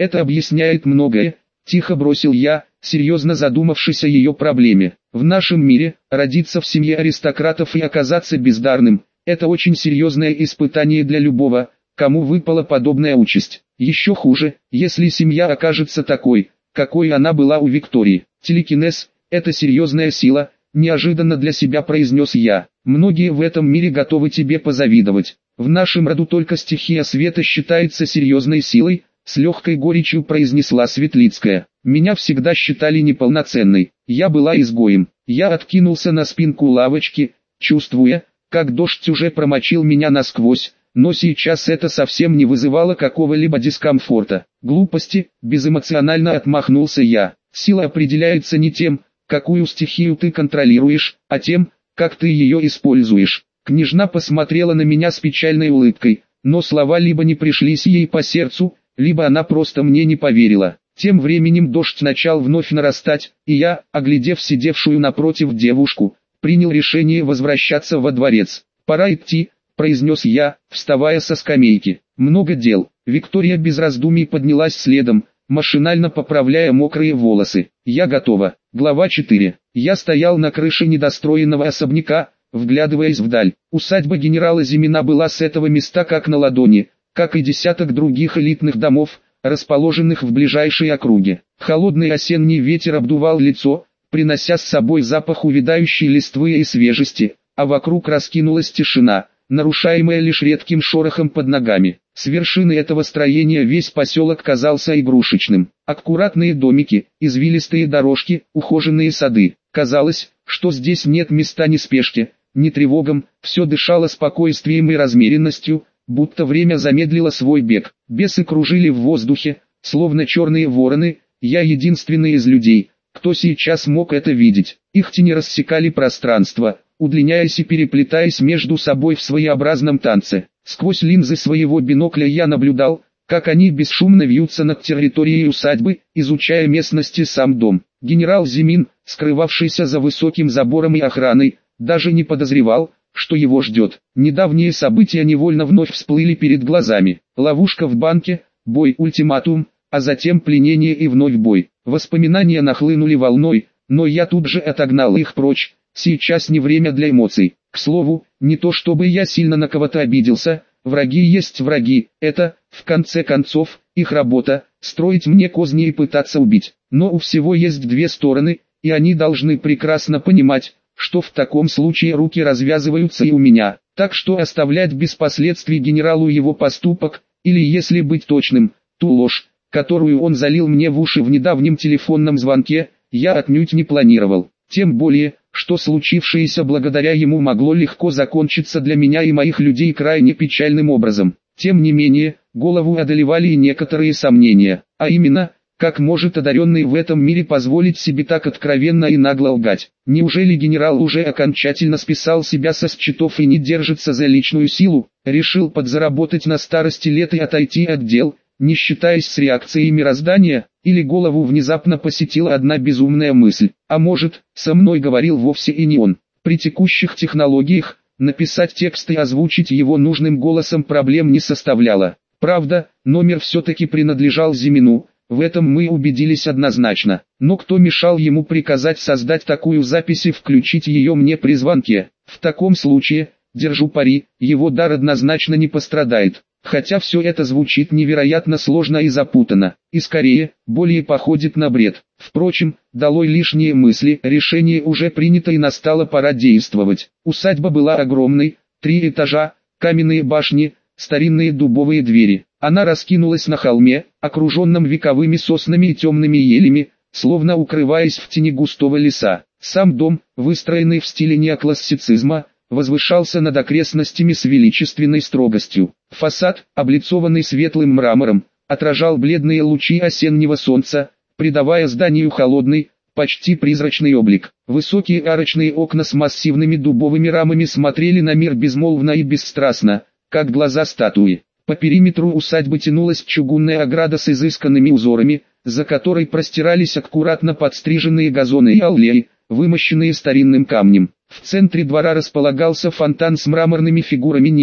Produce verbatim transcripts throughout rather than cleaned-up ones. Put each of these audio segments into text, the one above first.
Это объясняет многое, тихо бросил я, серьезно задумавшись о ее проблеме. В нашем мире, родиться в семье аристократов и оказаться бездарным – это очень серьезное испытание для любого, кому выпала подобная участь. Еще хуже, если семья окажется такой, какой она была у Виктории. Телекинез – это серьезная сила, неожиданно для себя произнес я. Многие в этом мире готовы тебе позавидовать. В нашем роду только стихия света считается серьезной силой, с легкой горечью произнесла Светлицкая. Меня всегда считали неполноценной. Я была изгоем. Я откинулся на спинку лавочки, чувствуя, как дождь уже промочил меня насквозь, но сейчас это совсем не вызывало какого-либо дискомфорта. Глупости, безэмоционально отмахнулся я. Сила определяется не тем, какую стихию ты контролируешь, а тем, как ты ее используешь. Княжна посмотрела на меня с печальной улыбкой, но слова либо не пришлись ей по сердцу, либо она просто мне не поверила. Тем временем дождь начал вновь нарастать, и я, оглядев сидевшую напротив девушку, принял решение возвращаться во дворец. «Пора идти», — произнес я, вставая со скамейки. «Много дел». Виктория без раздумий поднялась следом, машинально поправляя мокрые волосы. «Я готова». Глава четыре. Я стоял на крыше недостроенного особняка, вглядываясь вдаль. Усадьба генерала Зимина была с этого места как на ладони, как и десяток других элитных домов, расположенных в ближайшей округе. Холодный осенний ветер обдувал лицо, принося с собой запах увядающей листвы и свежести, а вокруг раскинулась тишина, нарушаемая лишь редким шорохом под ногами. С вершины этого строения весь поселок казался игрушечным. Аккуратные домики, извилистые дорожки, ухоженные сады. Казалось, что здесь нет места ни спешке, ни тревогам, все дышало спокойствием и размеренностью, будто время замедлило свой бег. Бесы кружили в воздухе, словно черные вороны. Я единственный из людей, кто сейчас мог это видеть. Их тени рассекали пространство, удлиняясь и переплетаясь между собой в своеобразном танце. Сквозь линзы своего бинокля я наблюдал, как они бесшумно вьются над территорией усадьбы, изучая местности сам дом. Генерал Зимин, скрывавшийся за высоким забором и охраной, даже не подозревал, что его ждет. Недавние события невольно вновь всплыли перед глазами. Ловушка в банке, бой, ультиматум, а затем пленение и вновь бой. Воспоминания нахлынули волной, но я тут же отогнал их прочь. Сейчас не время для эмоций. К слову, не то чтобы я сильно на кого-то обиделся, враги есть враги, это, в конце концов, их работа, строить мне козни и пытаться убить. Но у всего есть две стороны, и они должны прекрасно понимать, что в таком случае руки развязываются и у меня. Так что оставлять без последствий генералу его поступок, или если быть точным, ту ложь, которую он залил мне в уши в недавнем телефонном звонке, я отнюдь не планировал. Тем более, что случившееся благодаря ему могло легко закончиться для меня и моих людей крайне печальным образом. Тем не менее, голову одолевали и некоторые сомнения, а именно, как может одаренный в этом мире позволить себе так откровенно и нагло лгать? Неужели генерал уже окончательно списал себя со счетов и не держится за личную силу, решил подзаработать на старости лет и отойти от дел, не считаясь с реакцией мироздания, или голову внезапно посетила одна безумная мысль, а может, со мной говорил вовсе и не он. При текущих технологиях, написать текст и озвучить его нужным голосом проблем не составляло. Правда, номер все-таки принадлежал Зимину, в этом мы убедились однозначно, но кто мешал ему приказать создать такую запись и включить ее мне при звонке? В таком случае, держу пари, его дар однозначно не пострадает. Хотя все это звучит невероятно сложно и запутанно, и скорее, более походит на бред. Впрочем, долой лишние мысли, решение уже принято и настала пора действовать. Усадьба была огромной, три этажа, каменные башни, старинные дубовые двери. Она раскинулась на холме, окруженном вековыми соснами и темными елями, словно укрываясь в тени густого леса. Сам дом, выстроенный в стиле неоклассицизма, возвышался над окрестностями с величественной строгостью. Фасад, облицованный светлым мрамором, отражал бледные лучи осеннего солнца, придавая зданию холодный, почти призрачный облик. Высокие арочные окна с массивными дубовыми рамами смотрели на мир безмолвно и бесстрастно, как глаза статуи. По периметру усадьбы тянулась чугунная ограда с изысканными узорами, за которой простирались аккуратно подстриженные газоны и аллеи, вымощенные старинным камнем. В центре двора располагался фонтан с мраморными фигурами нимф,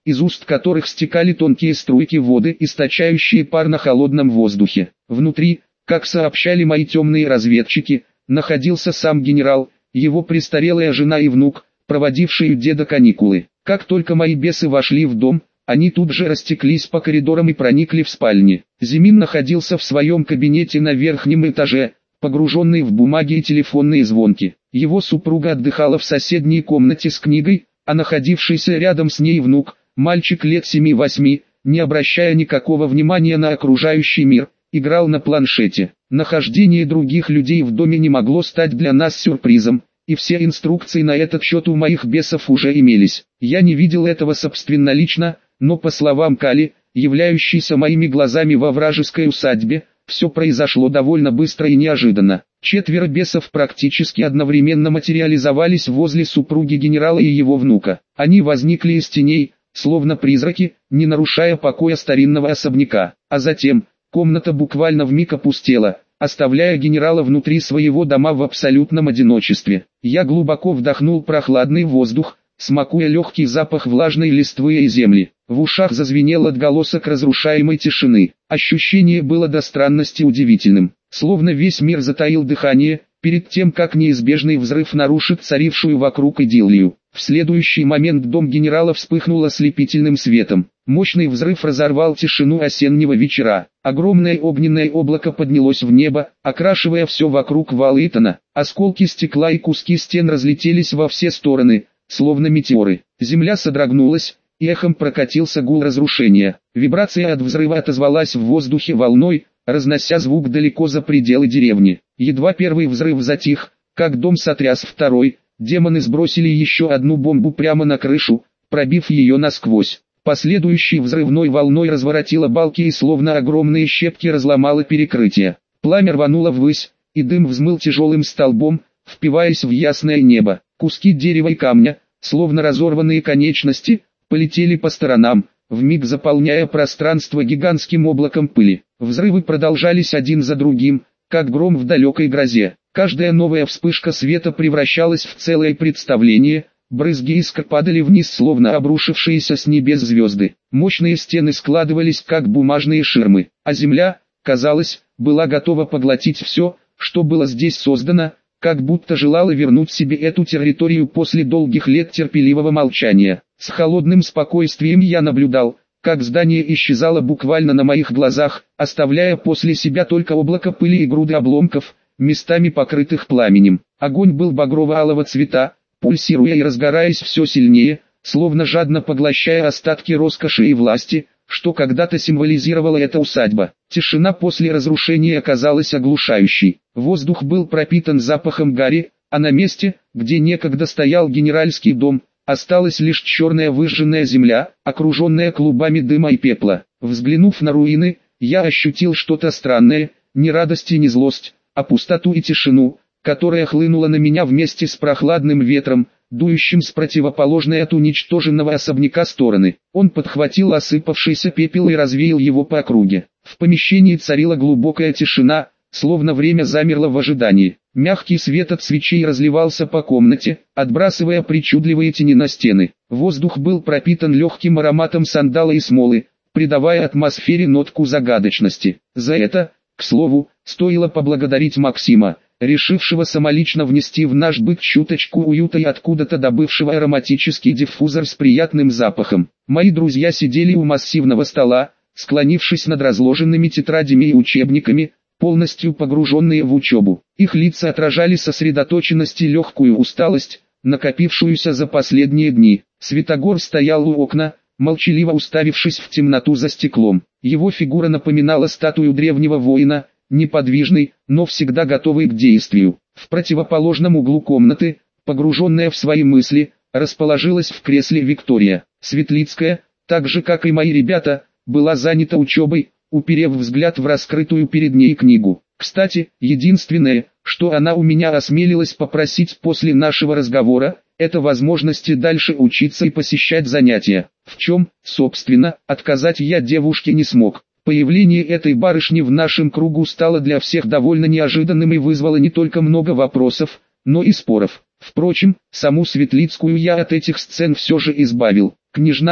из уст которых стекали тонкие струйки воды, источающие пар на холодном воздухе. Внутри, как сообщали мои темные разведчики, находился сам генерал, его престарелая жена и внук, проводившие у деда каникулы. Как только мои бесы вошли в дом, они тут же растеклись по коридорам и проникли в спальни. Зимин находился в своем кабинете на верхнем этаже, погруженный в бумаги и телефонные звонки. Его супруга отдыхала в соседней комнате с книгой, а находившийся рядом с ней внук, мальчик лет семи-восьми, не обращая никакого внимания на окружающий мир, играл на планшете. Нахождение других людей в доме не могло стать для нас сюрпризом, и все инструкции на этот счет у моих бесов уже имелись. Я не видел этого собственнолично, но по словам Кали, являющейся моими глазами во вражеской усадьбе, все произошло довольно быстро и неожиданно. Четверо бесов практически одновременно материализовались возле супруги генерала и его внука. Они возникли из теней, словно призраки, не нарушая покоя старинного особняка. А затем, комната буквально вмиг опустела, оставляя генерала внутри своего дома в абсолютном одиночестве. Я глубоко вдохнул прохладный воздух, смакуя легкий запах влажной листвы и земли. В ушах зазвенел отголосок разрушаемой тишины. Ощущение было до странности удивительным, словно весь мир затаил дыхание, перед тем как неизбежный взрыв нарушит царившую вокруг идиллию. В следующий момент дом генерала вспыхнул ослепительным светом. Мощный взрыв разорвал тишину осеннего вечера. Огромное огненное облако поднялось в небо, окрашивая все вокруг в алый тона. Осколки стекла и куски стен разлетелись во все стороны, словно метеоры. Земля содрогнулась, и эхом прокатился гул разрушения. Вибрация от взрыва отозвалась в воздухе волной, разнося звук далеко за пределы деревни. Едва первый взрыв затих, как дом сотряс второй, демоны сбросили еще одну бомбу прямо на крышу, пробив ее насквозь. Последующей взрывной волной разворотило балки и словно огромные щепки разломало перекрытие. Пламя рвануло ввысь, и дым взмыл тяжелым столбом, впиваясь в ясное небо. Куски дерева и камня, словно разорванные конечности, полетели по сторонам, вмиг заполняя пространство гигантским облаком пыли. Взрывы продолжались один за другим, как гром в далекой грозе. Каждая новая вспышка света превращалась в целое представление, брызги искр падали вниз, словно обрушившиеся с небес звезды. Мощные стены складывались, как бумажные ширмы, а земля, казалось, была готова поглотить все, что было здесь создано, как будто желала вернуть себе эту территорию после долгих лет терпеливого молчания. С холодным спокойствием я наблюдал, как здание исчезало буквально на моих глазах, оставляя после себя только облако пыли и груды обломков, местами покрытых пламенем. Огонь был багрово-алого цвета, пульсируя и разгораясь все сильнее, словно жадно поглощая остатки роскоши и власти, что когда-то символизировала эта усадьба. Тишина после разрушения оказалась оглушающей. Воздух был пропитан запахом гари, а на месте, где некогда стоял генеральский дом, осталась лишь черная выжженная земля, окруженная клубами дыма и пепла. Взглянув на руины, я ощутил что-то странное, ни радость и ни злость, а пустоту и тишину, которая хлынула на меня вместе с прохладным ветром, дующим с противоположной от уничтоженного особняка стороны. Он подхватил осыпавшийся пепел и развеял его по округе. В помещении царила глубокая тишина, словно время замерло в ожидании. Мягкий свет от свечей разливался по комнате, отбрасывая причудливые тени на стены. Воздух был пропитан легким ароматом сандала и смолы, придавая атмосфере нотку загадочности. За это, к слову, стоило поблагодарить Максима, решившего самолично внести в наш быт чуточку уюта и откуда-то добывшего ароматический диффузор с приятным запахом. Мои друзья сидели у массивного стола, склонившись над разложенными тетрадями и учебниками, полностью погруженные в учебу. Их лица отражали сосредоточенность и легкую усталость, накопившуюся за последние дни. Святогор стоял у окна, молчаливо уставившись в темноту за стеклом. Его фигура напоминала статую древнего воина, неподвижный, но всегда готовый к действию. В противоположном углу комнаты, погруженная в свои мысли, расположилась в кресле Виктория. Светлицкая, так же как и мои ребята, была занята учебой, уперев взгляд в раскрытую перед ней книгу. Кстати, единственное, что она у меня осмелилась попросить после нашего разговора, это возможности дальше учиться и посещать занятия. В чем, собственно, отказать я девушке не смог. Появление этой барышни в нашем кругу стало для всех довольно неожиданным и вызвало не только много вопросов, но и споров. Впрочем, саму Светлицкую я от этих сцен все же избавил. Княжна,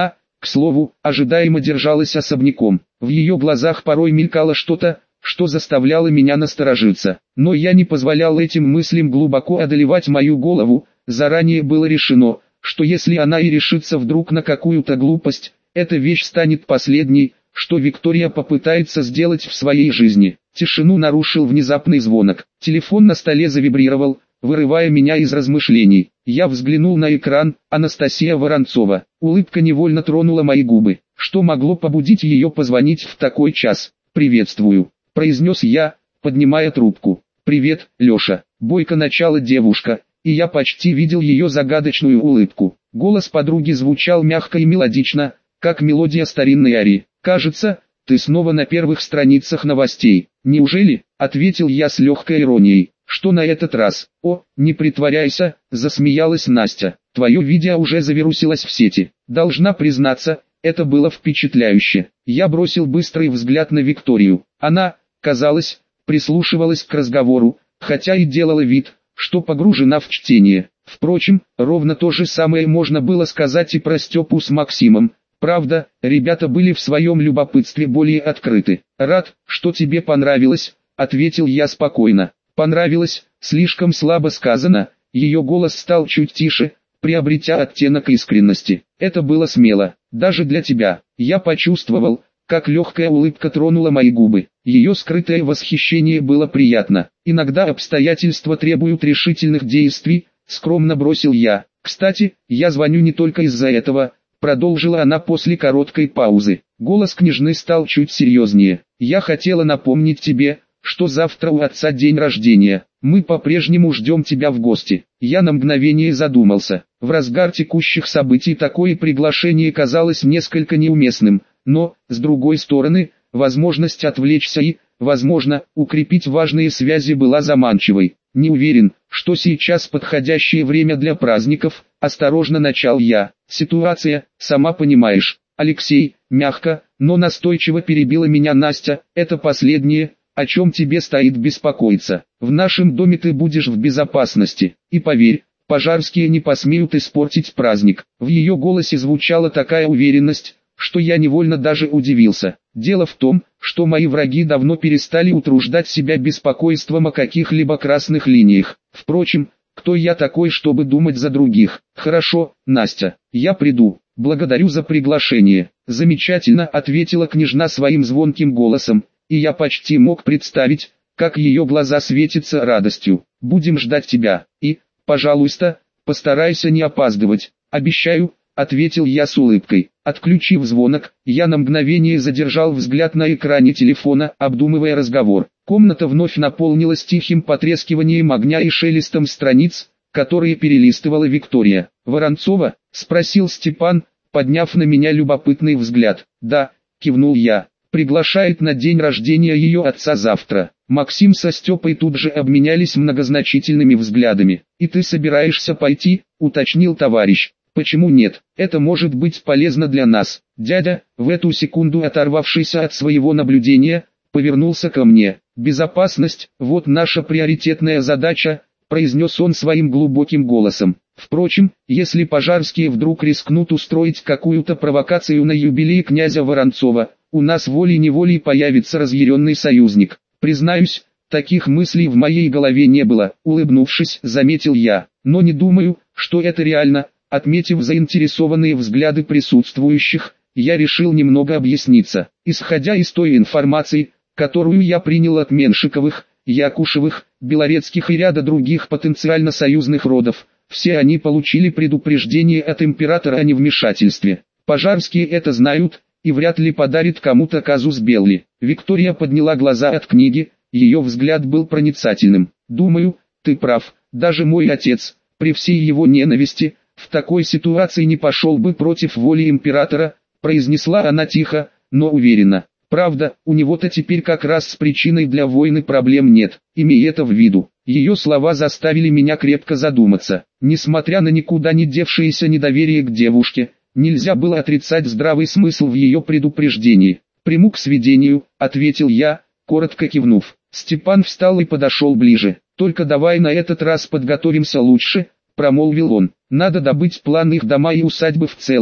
к слову, ожидаемо держалась особняком. В ее глазах порой мелькало что-то, что заставляло меня насторожиться. Но я не позволял этим мыслям глубоко одолевать мою голову. Заранее было решено, что если она и решится вдруг на какую-то глупость, эта вещь станет последней, что Виктория попытается сделать в своей жизни. Тишину нарушил внезапный звонок. Телефон на столе завибрировал, вырывая меня из размышлений. Я взглянул на экран. Анастасия Воронцова. Улыбка невольно тронула мои губы. Что могло побудить ее позвонить в такой час? «Приветствую», — произнес я, поднимая трубку. «Привет, Леша», — бойко начала девушка, и я почти видел ее загадочную улыбку. Голос подруги звучал мягко и мелодично, как мелодия старинной арии. «Кажется, ты снова на первых страницах новостей. Неужели?» — ответил я с легкой иронией. «Что на этот раз?» «О, не притворяйся», — засмеялась Настя. «Твое видео уже завирусилось в сети. Должна признаться, это было впечатляюще». Я бросил быстрый взгляд на Викторию. Она, казалось, прислушивалась к разговору, хотя и делала вид, что погружена в чтение. Впрочем, ровно то же самое можно было сказать и про Степу с Максимом. Правда, ребята были в своем любопытстве более открыты. «Рад, что тебе понравилось», — ответил я спокойно. «Понравилось» слишком слабо сказано, ее голос стал чуть тише, приобретя оттенок искренности. «Это было смело, даже для тебя». Я почувствовал, как легкая улыбка тронула мои губы. Ее скрытое восхищение было приятно. «Иногда обстоятельства требуют решительных действий», — скромно бросил я. «Кстати, я звоню не только из-за этого», — продолжила она после короткой паузы. Голос княжны стал чуть серьезнее. «Я хотела напомнить тебе, что завтра у отца день рождения. Мы по-прежнему ждем тебя в гости». Я на мгновение задумался. В разгар текущих событий такое приглашение казалось несколько неуместным, но, с другой стороны, возможность отвлечься и, возможно, укрепить важные связи была заманчивой. «Не уверен, что сейчас подходящее время для праздников», — осторожно начал я. «Ситуация, сама понимаешь». «Алексей», мягко, но настойчиво перебила меня Настя, «это последнее, о чем тебе стоит беспокоиться. В нашем доме ты будешь в безопасности. И поверь, пожарские не посмеют испортить праздник». В ее голосе звучала такая уверенность, что я невольно даже удивился. «Дело в том, что мои враги давно перестали утруждать себя беспокойством о каких-либо красных линиях. Впрочем, кто я такой, чтобы думать за других?» «Хорошо, Настя, я приду. Благодарю за приглашение». «Замечательно», — ответила княжна своим звонким голосом, и я почти мог представить, как ее глаза светятся радостью. «Будем ждать тебя. И, пожалуйста, постарайся не опаздывать». «Обещаю», — ответил я с улыбкой. Отключив звонок, я на мгновение задержал взгляд на экране телефона, обдумывая разговор. Комната вновь наполнилась тихим потрескиванием огня и шелестом страниц, которые перелистывала Виктория. «Воронцова?» — спросил Степан, подняв на меня любопытный взгляд. «Да», — кивнул я. «Приглашает на день рождения ее отца завтра». Максим со Степой тут же обменялись многозначительными взглядами. «И ты собираешься пойти?» — уточнил товарищ. «Почему нет? Это может быть полезно для нас». Дядя, в эту секунду оторвавшийся от своего наблюдения, повернулся ко мне. «Безопасность – вот наша приоритетная задача», – произнес он своим глубоким голосом. «Впрочем, если пожарские вдруг рискнут устроить какую-то провокацию на юбилей князя Воронцова, у нас волей-неволей появится разъяренный союзник. Признаюсь, таких мыслей в моей голове не было», – улыбнувшись, заметил я. «Но не думаю, что это реально». Отметив заинтересованные взгляды присутствующих, я решил немного объясниться. Исходя из той информации, которую я принял от Меншиковых, Якушевых, Белорецких и ряда других потенциально союзных родов, все они получили предупреждение от императора о невмешательстве. Пожарские это знают, и вряд ли подарит кому-то казус белли. Виктория подняла глаза от книги, ее взгляд был проницательным. «Думаю, ты прав, даже мой отец, при всей его ненависти, в такой ситуации не пошел бы против воли императора», произнесла она тихо, но уверенно. «Правда, у него-то теперь как раз с причиной для войны проблем нет, имей это в виду». Ее слова заставили меня крепко задуматься. Несмотря на никуда не девшееся недоверие к девушке, нельзя было отрицать здравый смысл в ее предупреждении. «Приму к сведению», — ответил я, коротко кивнув. Степан встал и подошел ближе. «Только давай на этот раз подготовимся лучше», — промолвил он. «Надо добыть план их дома и усадьбы в целом,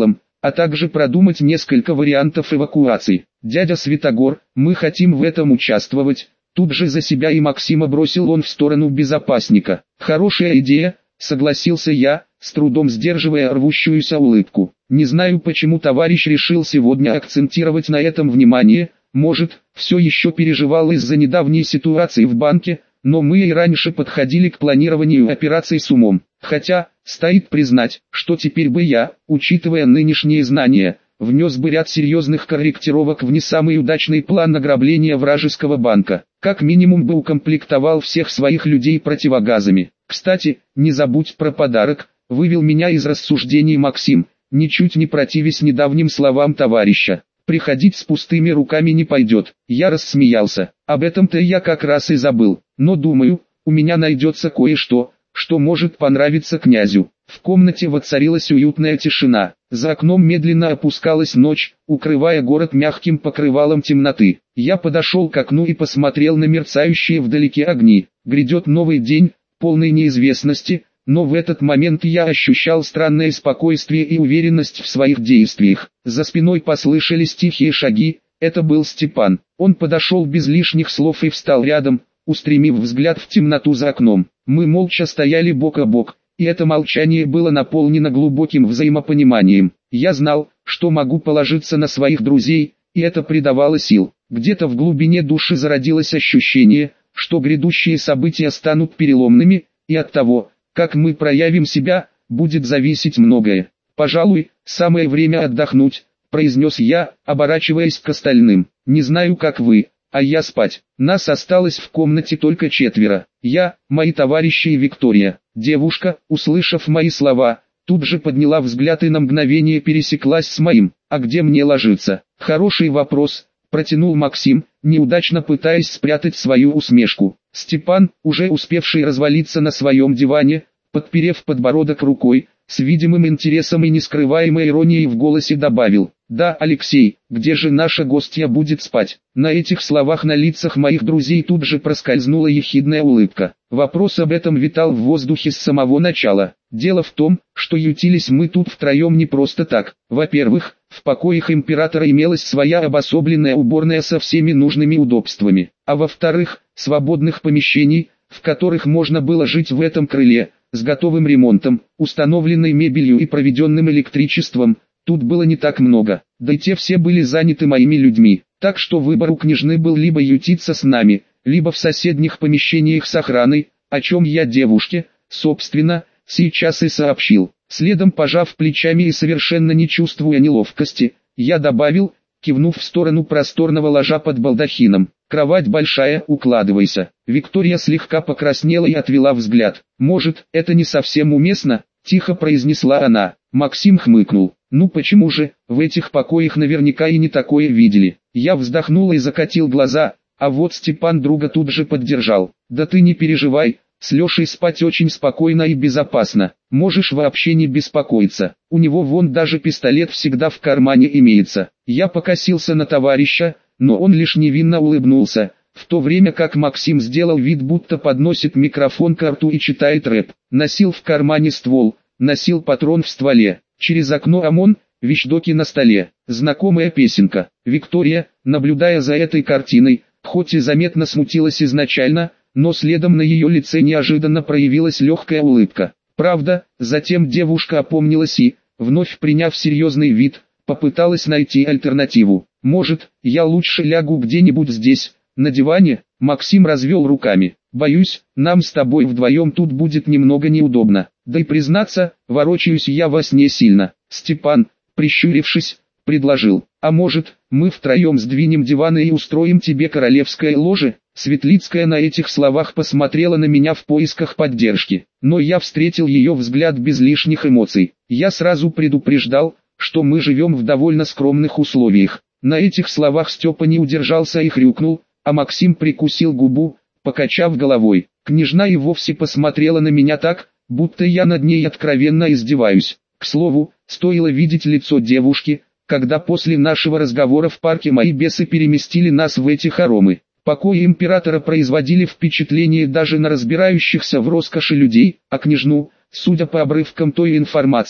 а также продумать несколько вариантов эвакуации. Дядя Святогор, мы хотим в этом участвовать. Тут же за себя и Максима бросил он в сторону безопасника. Хорошая идея, согласился я, с трудом сдерживая рвущуюся улыбку. Не знаю, почему товарищ решил сегодня акцентировать на этом внимание, может, все еще переживал из-за недавней ситуации в банке, но мы и раньше подходили к планированию операций с умом. Хотя, стоит признать, что теперь бы я, учитывая нынешние знания, внес бы ряд серьезных корректировок в не самый удачный план награбления вражеского банка. Как минимум бы укомплектовал всех своих людей противогазами. Кстати, не забудь про подарок, вывел меня из рассуждений Максим, ничуть не противясь недавним словам товарища. Приходить с пустыми руками не пойдет. Я рассмеялся. Об этом-то я как раз и забыл. Но думаю, у меня найдется кое-что, что может понравиться князю. В комнате воцарилась уютная тишина. За окном медленно опускалась ночь, укрывая город мягким покрывалом темноты. Я подошел к окну и посмотрел на мерцающие вдалеке огни. Грядет новый день, полный неизвестности, но в этот момент я ощущал странное спокойствие и уверенность в своих действиях. За спиной послышались тихие шаги, это был Степан. Он подошел без лишних слов и встал рядом, устремив взгляд в темноту за окном. Мы молча стояли бок о бок, и это молчание было наполнено глубоким взаимопониманием. Я знал, что могу положиться на своих друзей, и это придавало сил. Где-то в глубине души зародилось ощущение, что грядущие события станут переломными, и от того, как мы проявим себя, будет зависеть многое. «Пожалуй, самое время отдохнуть», — произнес я, оборачиваясь к остальным. «Не знаю, как вы, а я спать». Нас осталось в комнате только четверо. Я, мои товарищи и Виктория. Девушка, услышав мои слова, тут же подняла взгляд и на мгновение пересеклась с моим. «А где мне ложиться?» «Хороший вопрос», — протянул Максим, неудачно пытаясь спрятать свою усмешку. Степан, уже успевший развалиться на своем диване, подперев подбородок рукой, с видимым интересом и нескрываемой иронией в голосе добавил: «Да, Алексей, где же наша гостья будет спать?» На этих словах на лицах моих друзей тут же проскользнула ехидная улыбка. Вопрос об этом витал в воздухе с самого начала. Дело в том, что ютились мы тут втроем не просто так. Во-первых, в покоях императора имелась своя обособленная уборная со всеми нужными удобствами. А во-вторых, свободных помещений, в которых можно было жить в этом крыле, с готовым ремонтом, установленной мебелью и проведенным электричеством, тут было не так много. Да и те все были заняты моими людьми. Так что выбор у княжны был либо ютиться с нами, либо в соседних помещениях с охраной, о чем я девушке, собственно, сейчас и сообщил. Следом, пожав плечами и совершенно не чувствуя неловкости, я добавил, кивнув в сторону просторного ложа под балдахином: «Кровать большая, укладывайся». Виктория слегка покраснела и отвела взгляд. «Может, это не совсем уместно?» – тихо произнесла она. Максим хмыкнул. «Ну почему же, в этих покоях наверняка и не такое видели». Я вздохнул и закатил глаза, а вот Степан друга тут же поддержал. «Да ты не переживай, с Лешей спать очень спокойно и безопасно. Можешь вообще не беспокоиться. У него вон даже пистолет всегда в кармане имеется». Я покосился на товарища, но он лишь невинно улыбнулся, в то время как Максим сделал вид, будто подносит микрофон к рту и читает рэп. Носил в кармане ствол, носил патрон в стволе. Через окно ОМОН, вещдоки на столе. Знакомая песенка. Виктория, наблюдая за этой картиной, хоть и заметно смутилась изначально, но следом на ее лице неожиданно проявилась легкая улыбка. Правда, затем девушка опомнилась и, вновь приняв серьезный вид, попыталась найти альтернативу. «Может, я лучше лягу где-нибудь здесь, на диване?» Максим развел руками. «Боюсь, нам с тобой вдвоем тут будет немного неудобно. Да и признаться, ворочаюсь я во сне сильно». Степан, прищурившись, предложил: «А может, мы втроем сдвинем диваны и устроим тебе королевское ложе?» Светлицкая на этих словах посмотрела на меня в поисках поддержки, но я встретил ее взгляд без лишних эмоций. Я сразу предупреждал, что мы живем в довольно скромных условиях. На этих словах Степа не удержался и хрюкнул, а Максим прикусил губу, покачав головой. Княжна и вовсе посмотрела на меня так, будто я над ней откровенно издеваюсь. К слову, стоило видеть лицо девушки, когда после нашего разговора в парке мои бесы переместили нас в эти хоромы. Покои императора производили впечатление даже на разбирающихся в роскоши людей, а княжну, судя по обрывкам той информации,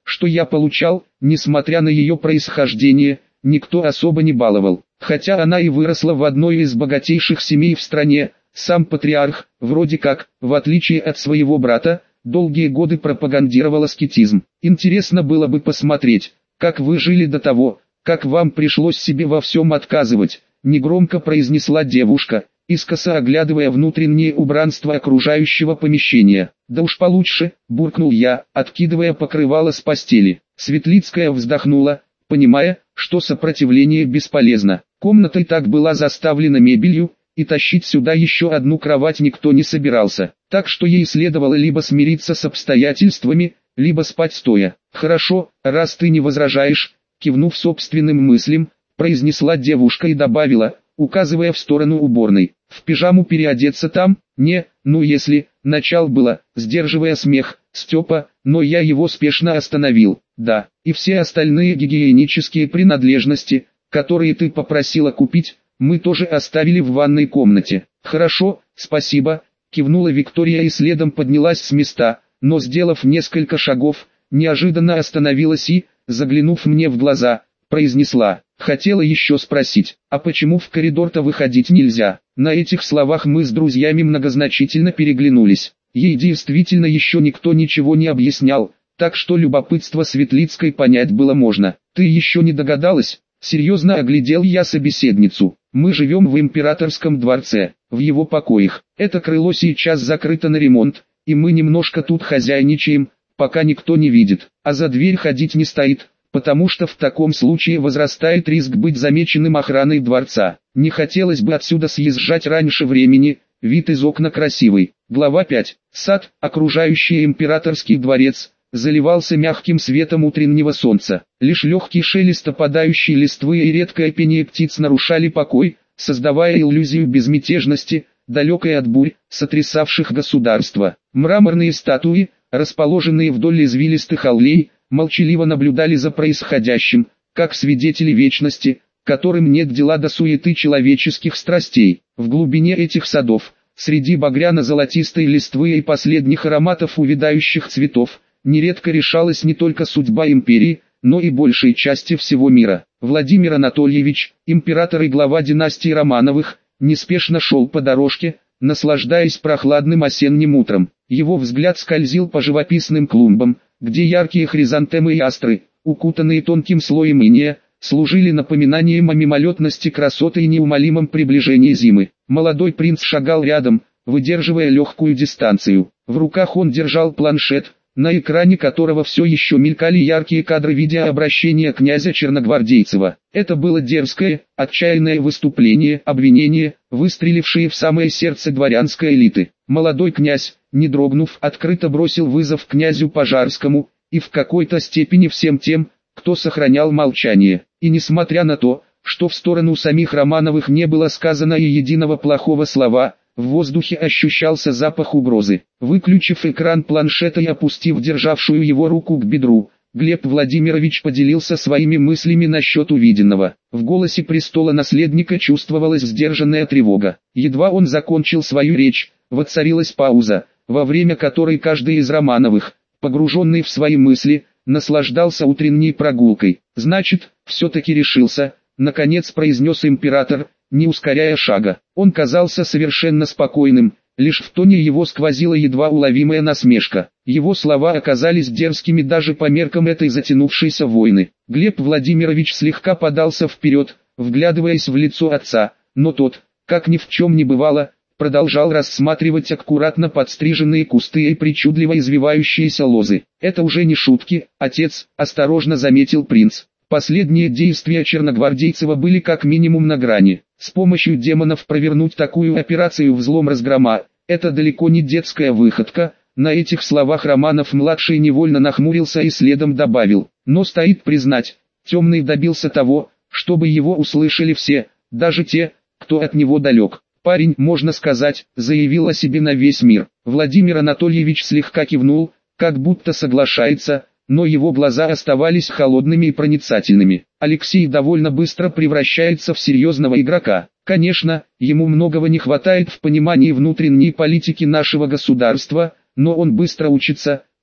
что я получал, несмотря на ее происхождение, никто особо не баловал. Хотя она и выросла в одной из богатейших семей в стране, сам патриарх, вроде как, в отличие от своего брата, долгие годы пропагандировал аскетизм. Интересно было бы посмотреть, как вы жили до того, как вам пришлось себе во всем отказывать, негромко произнесла девушка, искоса оглядывая внутреннее убранство окружающего помещения. «Да уж получше», — буркнул я, откидывая покрывало с постели. Светлицкая вздохнула, понимая, что сопротивление бесполезно. Комната и так была заставлена мебелью, и тащить сюда еще одну кровать никто не собирался, так что ей следовало либо смириться с обстоятельствами, либо спать стоя. «Хорошо, раз ты не возражаешь», — кивнув собственным мыслям, произнесла девушка и добавила, указывая в сторону уборной. «В пижаму переодеться там? Не, ну если...» Начал было, сдерживая смех, Степа, но я его спешно остановил. «Да, и все остальные гигиенические принадлежности, которые ты попросила купить, мы тоже оставили в ванной комнате». «Хорошо, спасибо», — кивнула Виктория и следом поднялась с места, но сделав несколько шагов, неожиданно остановилась и, заглянув мне в глаза, произнесла, хотела еще спросить, а почему в коридор-то выходить нельзя? На этих словах мы с друзьями многозначительно переглянулись. Ей действительно еще никто ничего не объяснял, так что любопытство Светлицкой понять было можно. «Ты еще не догадалась?» Серьезно оглядел я собеседницу. «Мы живем в императорском дворце, в его покоях. Это крыло сейчас закрыто на ремонт, и мы немножко тут хозяйничаем, пока никто не видит, а за дверь ходить не стоит, потому что в таком случае возрастает риск быть замеченным охраной дворца. Не хотелось бы отсюда съезжать раньше времени, вид из окна красивый». Глава пять. Сад, окружающий императорский дворец, заливался мягким светом утреннего солнца. Лишь легкий шелест опадающей листвы и редкое пение птиц нарушали покой, создавая иллюзию безмятежности, далекой от бурь, сотрясавших государство. Мраморные статуи, расположенные вдоль извилистых аллей, молчаливо наблюдали за происходящим, как свидетели вечности, которым нет дела до суеты человеческих страстей. В глубине этих садов, среди багряно-золотистой листвы и последних ароматов увядающих цветов, нередко решалась не только судьба империи, но и большей части всего мира. Владимир Анатольевич, император и глава династии Романовых, неспешно шел по дорожке, наслаждаясь прохладным осенним утром. Его взгляд скользил по живописным клумбам, где яркие хризантемы и астры, укутанные тонким слоем инея, служили напоминанием о мимолетности красоты и неумолимом приближении зимы. Молодой принц шагал рядом, выдерживая легкую дистанцию. В руках он держал планшет, на экране которого все еще мелькали яркие кадры видеообращения князя Черногвардейцева. Это было дерзкое, отчаянное выступление, обвинение, выстрелившее в самое сердце дворянской элиты. Молодой князь, не дрогнув, открыто бросил вызов князю Пожарскому, и в какой-то степени всем тем, кто сохранял молчание. И несмотря на то, что в сторону самих Романовых не было сказано и единого плохого слова, в воздухе ощущался запах угрозы. Выключив экран планшета и опустив державшую его руку к бедру, Глеб Владимирович поделился своими мыслями насчет увиденного. В голосе престола наследника чувствовалась сдержанная тревога. Едва он закончил свою речь, воцарилась пауза, во время которой каждый из Романовых, погруженный в свои мысли, наслаждался утренней прогулкой. «Значит, все-таки решился», — наконец произнес император, не ускоряя шага. Он казался совершенно спокойным, лишь в тоне его сквозила едва уловимая насмешка. Его слова оказались дерзкими даже по меркам этой затянувшейся войны. Глеб Владимирович слегка подался вперед, вглядываясь в лицо отца, но тот, как ни в чем не бывало, продолжал рассматривать аккуратно подстриженные кусты и причудливо извивающиеся лозы. «Это уже не шутки, отец», — осторожно заметил принц. Последние действия Черногвардейцева были как минимум на грани. С помощью демонов провернуть такую операцию взлом разгрома — это далеко не детская выходка. На этих словах Романов-младший невольно нахмурился и следом добавил. Но стоит признать, Темный добился того, чтобы его услышали все, даже те, кто от него далек. Парень, можно сказать, заявил о себе на весь мир. Владимир Анатольевич слегка кивнул, как будто соглашается, но его глаза оставались холодными и проницательными. Алексей довольно быстро превращается в серьезного игрока. Конечно, ему многого не хватает в понимании внутренней политики нашего государства, но он быстро учится,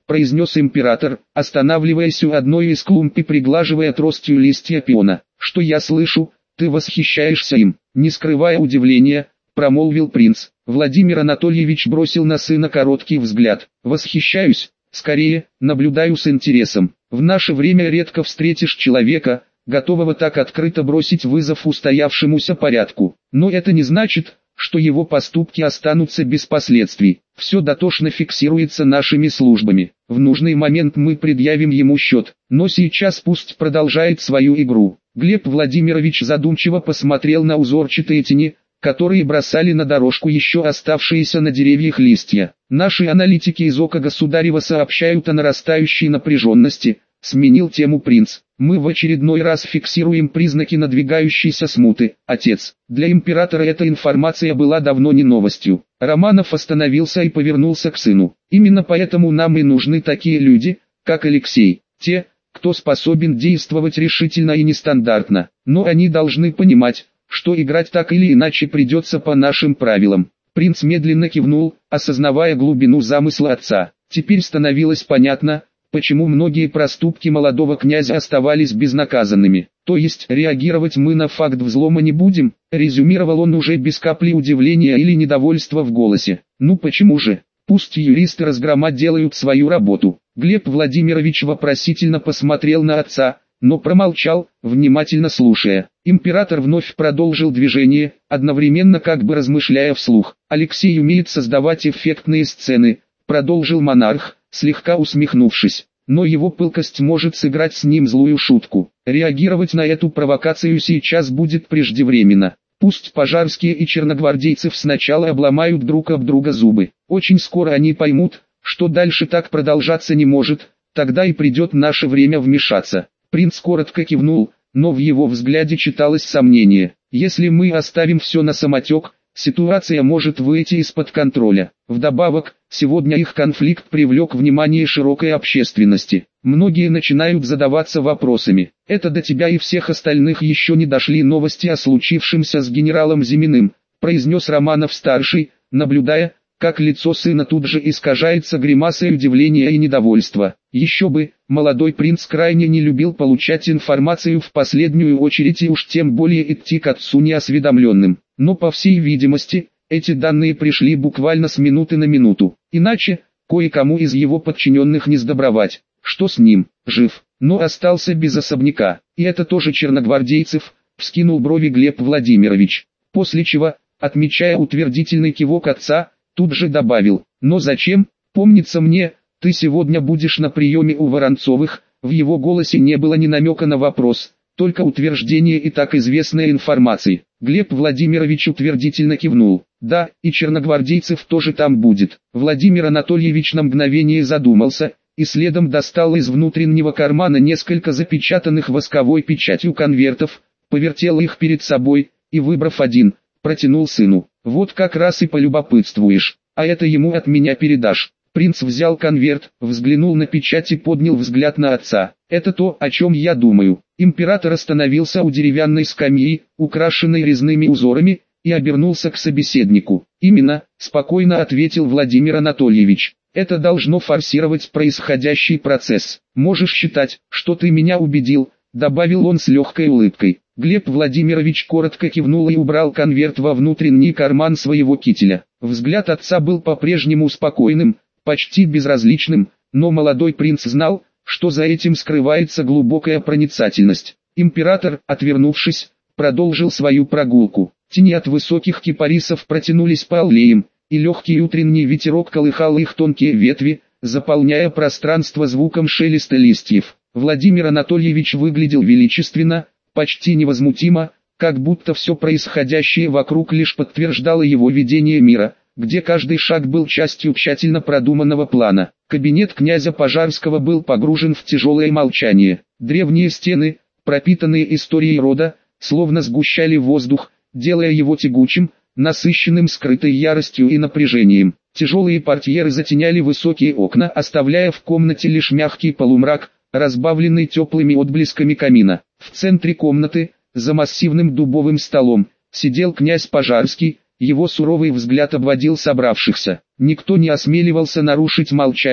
произнес император, останавливаясь у одной из клумб и приглаживая тростью листья пиона. «Что я слышу? Ты восхищаешься им?» Не скрывая удивления, промолвил принц. Владимир Анатольевич бросил на сына короткий взгляд. «Восхищаюсь, скорее, наблюдаю с интересом. В наше время редко встретишь человека, готового так открыто бросить вызов устоявшемуся порядку. Но это не значит, что его поступки останутся без последствий. Все дотошно фиксируется нашими службами. В нужный момент мы предъявим ему счет, но сейчас пусть продолжает свою игру». Глеб Владимирович задумчиво посмотрел на узорчатые тени, которые бросали на дорожку еще оставшиеся на деревьях листья. «Наши аналитики из Ока Государева сообщают о нарастающей напряженности», — сменил тему принц. «Мы в очередной раз фиксируем признаки надвигающейся смуты, отец». Для императора эта информация была давно не новостью. Романов остановился и повернулся к сыну. «Именно поэтому нам и нужны такие люди, как Алексей. Те, кто способен действовать решительно и нестандартно. Но они должны понимать, что играть так или иначе придется по нашим правилам». Принц медленно кивнул, осознавая глубину замысла отца. Теперь становилось понятно, почему многие проступки молодого князя оставались безнаказанными. «То есть реагировать мы на факт взлома не будем?» — резюмировал он уже без капли удивления или недовольства в голосе. «Ну почему же? Пусть юристы разгрома делают свою работу». Глеб Владимирович вопросительно посмотрел на отца, но промолчал, внимательно слушая. Император вновь продолжил движение, одновременно как бы размышляя вслух. «Алексей умеет создавать эффектные сцены», — продолжил монарх, слегка усмехнувшись. «Но его пылкость может сыграть с ним злую шутку. Реагировать на эту провокацию сейчас будет преждевременно. Пусть пожарские и черногвардейцев сначала обломают друг об друга зубы. Очень скоро они поймут, что дальше так продолжаться не может, тогда и придет наше время вмешаться». Принц коротко кивнул, но в его взгляде читалось сомнение. «Если мы оставим все на самотек, ситуация может выйти из-под контроля. Вдобавок, сегодня их конфликт привлек внимание широкой общественности. Многие начинают задаваться вопросами. Это до тебя и всех остальных еще не дошли новости о случившемся с генералом Зиминым», произнес Романов-старший, наблюдая, как лицо сына тут же искажается гримасой удивления и недовольства. Еще бы, молодой принц крайне не любил получать информацию в последнюю очередь и уж тем более идти к отцу неосведомленным. Но по всей видимости, эти данные пришли буквально с минуты на минуту. Иначе, кое-кому из его подчиненных не сдобровать. Что с ним? Жив, но остался без особняка. И это тоже черногвардейцев, вскинул брови Глеб Владимирович. После чего, отмечая утвердительный кивок отца, тут же добавил: «Но зачем? Помнится мне, ты сегодня будешь на приеме у Воронцовых». В его голосе не было ни намека на вопрос, только утверждение и так известной информации. Глеб Владимирович утвердительно кивнул. «Да, и черногвардейцев тоже там будет». Владимир Анатольевич на мгновение задумался, и следом достал из внутреннего кармана несколько запечатанных восковой печатью конвертов, повертел их перед собой, и, выбрав один, протянул сыну. «Вот как раз и полюбопытствуешь, а это ему от меня передашь». Принц взял конверт, взглянул на печать и поднял взгляд на отца. «Это то, о чем я думаю». Император остановился у деревянной скамьи, украшенной резными узорами, и обернулся к собеседнику. «Именно», — спокойно ответил Владимир Анатольевич. «Это должно форсировать происходящий процесс. Можешь считать, что ты меня убедил», — добавил он с легкой улыбкой. Глеб Владимирович коротко кивнул и убрал конверт во внутренний карман своего кителя. Взгляд отца был по-прежнему спокойным, почти безразличным, но молодой принц знал, что за этим скрывается глубокая проницательность. Император, отвернувшись, продолжил свою прогулку. Тени от высоких кипарисов протянулись по аллеям, и легкий утренний ветерок колыхал их тонкие ветви, заполняя пространство звуком шелеста листьев. Владимир Анатольевич выглядел величественно, почти невозмутимо, как будто все происходящее вокруг лишь подтверждало его видение мира, где каждый шаг был частью тщательно продуманного плана. Кабинет князя Пожарского был погружен в тяжелое молчание. Древние стены, пропитанные историей рода, словно сгущали воздух, делая его тягучим, насыщенным скрытой яростью и напряжением. Тяжелые портьеры затеняли высокие окна, оставляя в комнате лишь мягкий полумрак, разбавленный теплыми отблесками камина. В центре комнаты, за массивным дубовым столом, сидел князь Пожарский. Его суровый взгляд обводил собравшихся. Никто не осмеливался нарушить молчание,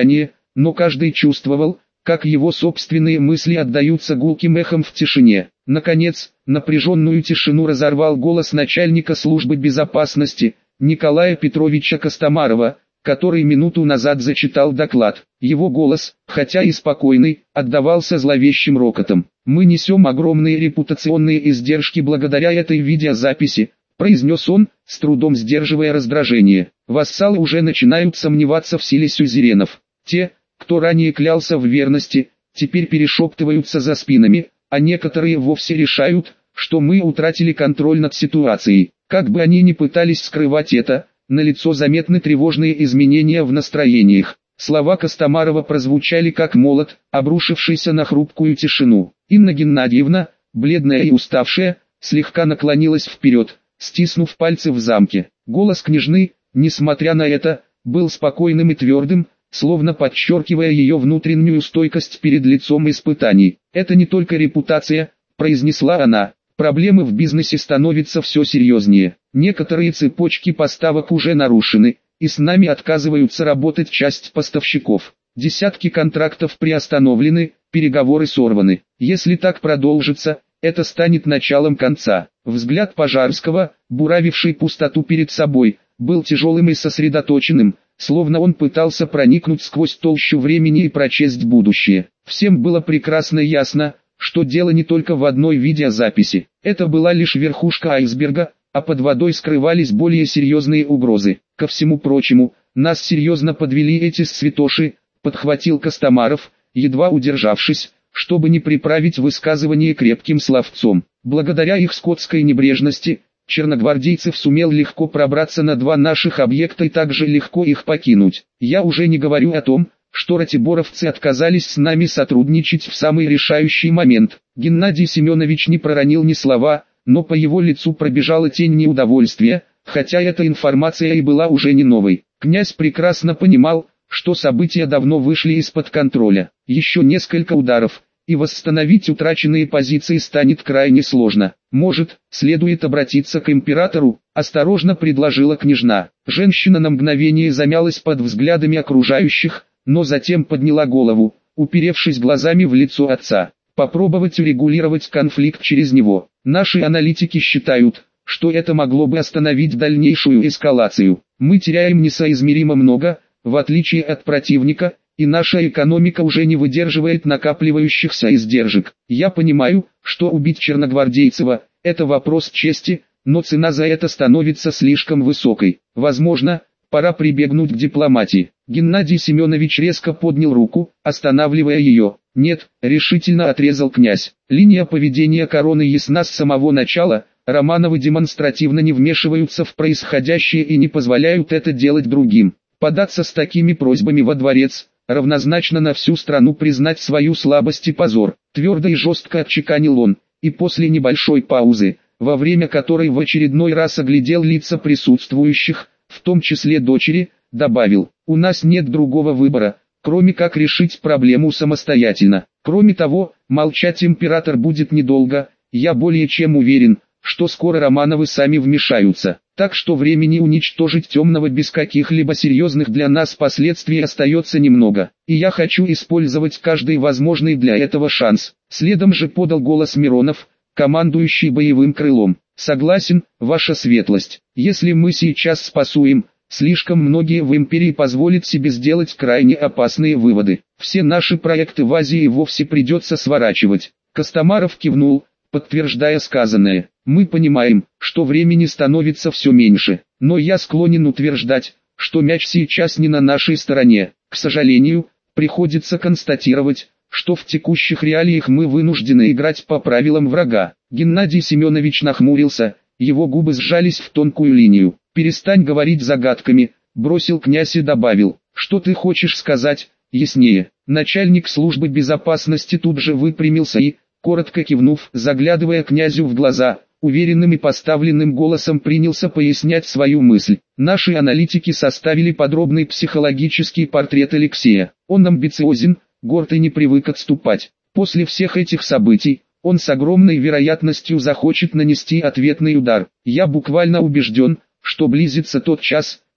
но каждый чувствовал, как его собственные мысли отдаются гулким эхом в тишине. Наконец, напряженную тишину разорвал голос начальника службы безопасности, Николая Петровича Костомарова, который минуту назад зачитал доклад. Его голос, хотя и спокойный, отдавался зловещим рокотом. «Мы несем огромные репутационные издержки благодаря этой видеозаписи», произнес он, с трудом сдерживая раздражение. «Вассалы уже начинают сомневаться в силе сюзеренов. Те, кто ранее клялся в верности, теперь перешептываются за спинами, а некоторые вовсе решают, что мы утратили контроль над ситуацией. Как бы они ни пытались скрывать это, налицо заметны тревожные изменения в настроениях». Слова Костомарова прозвучали как молот, обрушившийся на хрупкую тишину. Инна Геннадьевна, бледная и уставшая, слегка наклонилась вперед, стиснув пальцы в замке. Голос княжны, несмотря на это, был спокойным и твердым, словно подчеркивая ее внутреннюю стойкость перед лицом испытаний. «Это не только репутация», — произнесла она. «Проблемы в бизнесе становятся все серьезнее. Некоторые цепочки поставок уже нарушены, и с нами отказываются работать часть поставщиков. Десятки контрактов приостановлены, переговоры сорваны. Если так продолжится, это станет началом конца». Взгляд Пожарского, буравивший пустоту перед собой, был тяжелым и сосредоточенным, словно он пытался проникнуть сквозь толщу времени и прочесть будущее. Всем было прекрасно ясно, что дело не только в одной видеозаписи. Это была лишь верхушка айсберга, а под водой скрывались более серьезные угрозы. «Ко всему прочему, нас серьезно подвели эти святоши», подхватил Костомаров, едва удержавшись, чтобы не приправить высказывание крепким словцом. «Благодаря их скотской небрежности, черногвардейцев сумел легко пробраться на два наших объекта и также легко их покинуть. Я уже не говорю о том, что ратиборовцы отказались с нами сотрудничать в самый решающий момент». Геннадий Семенович не проронил ни слова, но по его лицу пробежала тень неудовольствия, хотя эта информация и была уже не новой. Князь прекрасно понимал, что события давно вышли из-под контроля. Еще несколько ударов, и восстановить утраченные позиции станет крайне сложно. «Может, следует обратиться к императору?» – осторожно предложила княжна. Женщина на мгновение замялась под взглядами окружающих, но затем подняла голову, уперевшись глазами в лицо отца. «Попробовать урегулировать конфликт через него. Наши аналитики считают, что это могло бы остановить дальнейшую эскалацию. Мы теряем несоизмеримо много, в отличие от противника, и наша экономика уже не выдерживает накапливающихся издержек. Я понимаю, что убить Черногвардейцева – это вопрос чести, но цена за это становится слишком высокой. Возможно, пора прибегнуть к дипломатии». Геннадий Семенович резко поднял руку, останавливая ее. «Нет», – решительно отрезал князь. «Линия поведения короны ясна с самого начала. Романовы демонстративно не вмешиваются в происходящее и не позволяют это делать другим. Податься с такими просьбами во дворец – равнозначно на всю страну признать свою слабость и позор», – твердо и жестко отчеканил он, и после небольшой паузы, во время которой в очередной раз оглядел лица присутствующих, в том числе дочери, добавил: «У нас нет другого выбора, кроме как решить проблему самостоятельно. Кроме того, молчать император будет недолго, я более чем уверен, что скоро Романовы сами вмешаются. Так что времени уничтожить темного без каких-либо серьезных для нас последствий остается немного. И я хочу использовать каждый возможный для этого шанс». Следом же подал голос Миронов, командующий боевым крылом. «Согласен, ваша светлость. Если мы сейчас спасуем, слишком многие в империи позволят себе сделать крайне опасные выводы. Все наши проекты в Азии вовсе придется сворачивать». Костомаров кивнул, подтверждая сказанное. «Мы понимаем, что времени становится все меньше, но я склонен утверждать, что мяч сейчас не на нашей стороне. К сожалению, приходится констатировать, что в текущих реалиях мы вынуждены играть по правилам врага». Геннадий Семенович нахмурился, его губы сжались в тонкую линию. «Перестань говорить загадками», — бросил князь и добавил: «Что ты хочешь сказать, яснее?» Начальник службы безопасности тут же выпрямился и, коротко кивнув, заглядывая князю в глаза, уверенным и поставленным голосом принялся пояснять свою мысль. «Наши аналитики составили подробный психологический портрет Алексея. Он амбициозен, горд и не привык отступать. После всех этих событий, он с огромной вероятностью захочет нанести ответный удар. Я буквально убежден, что близится тот час,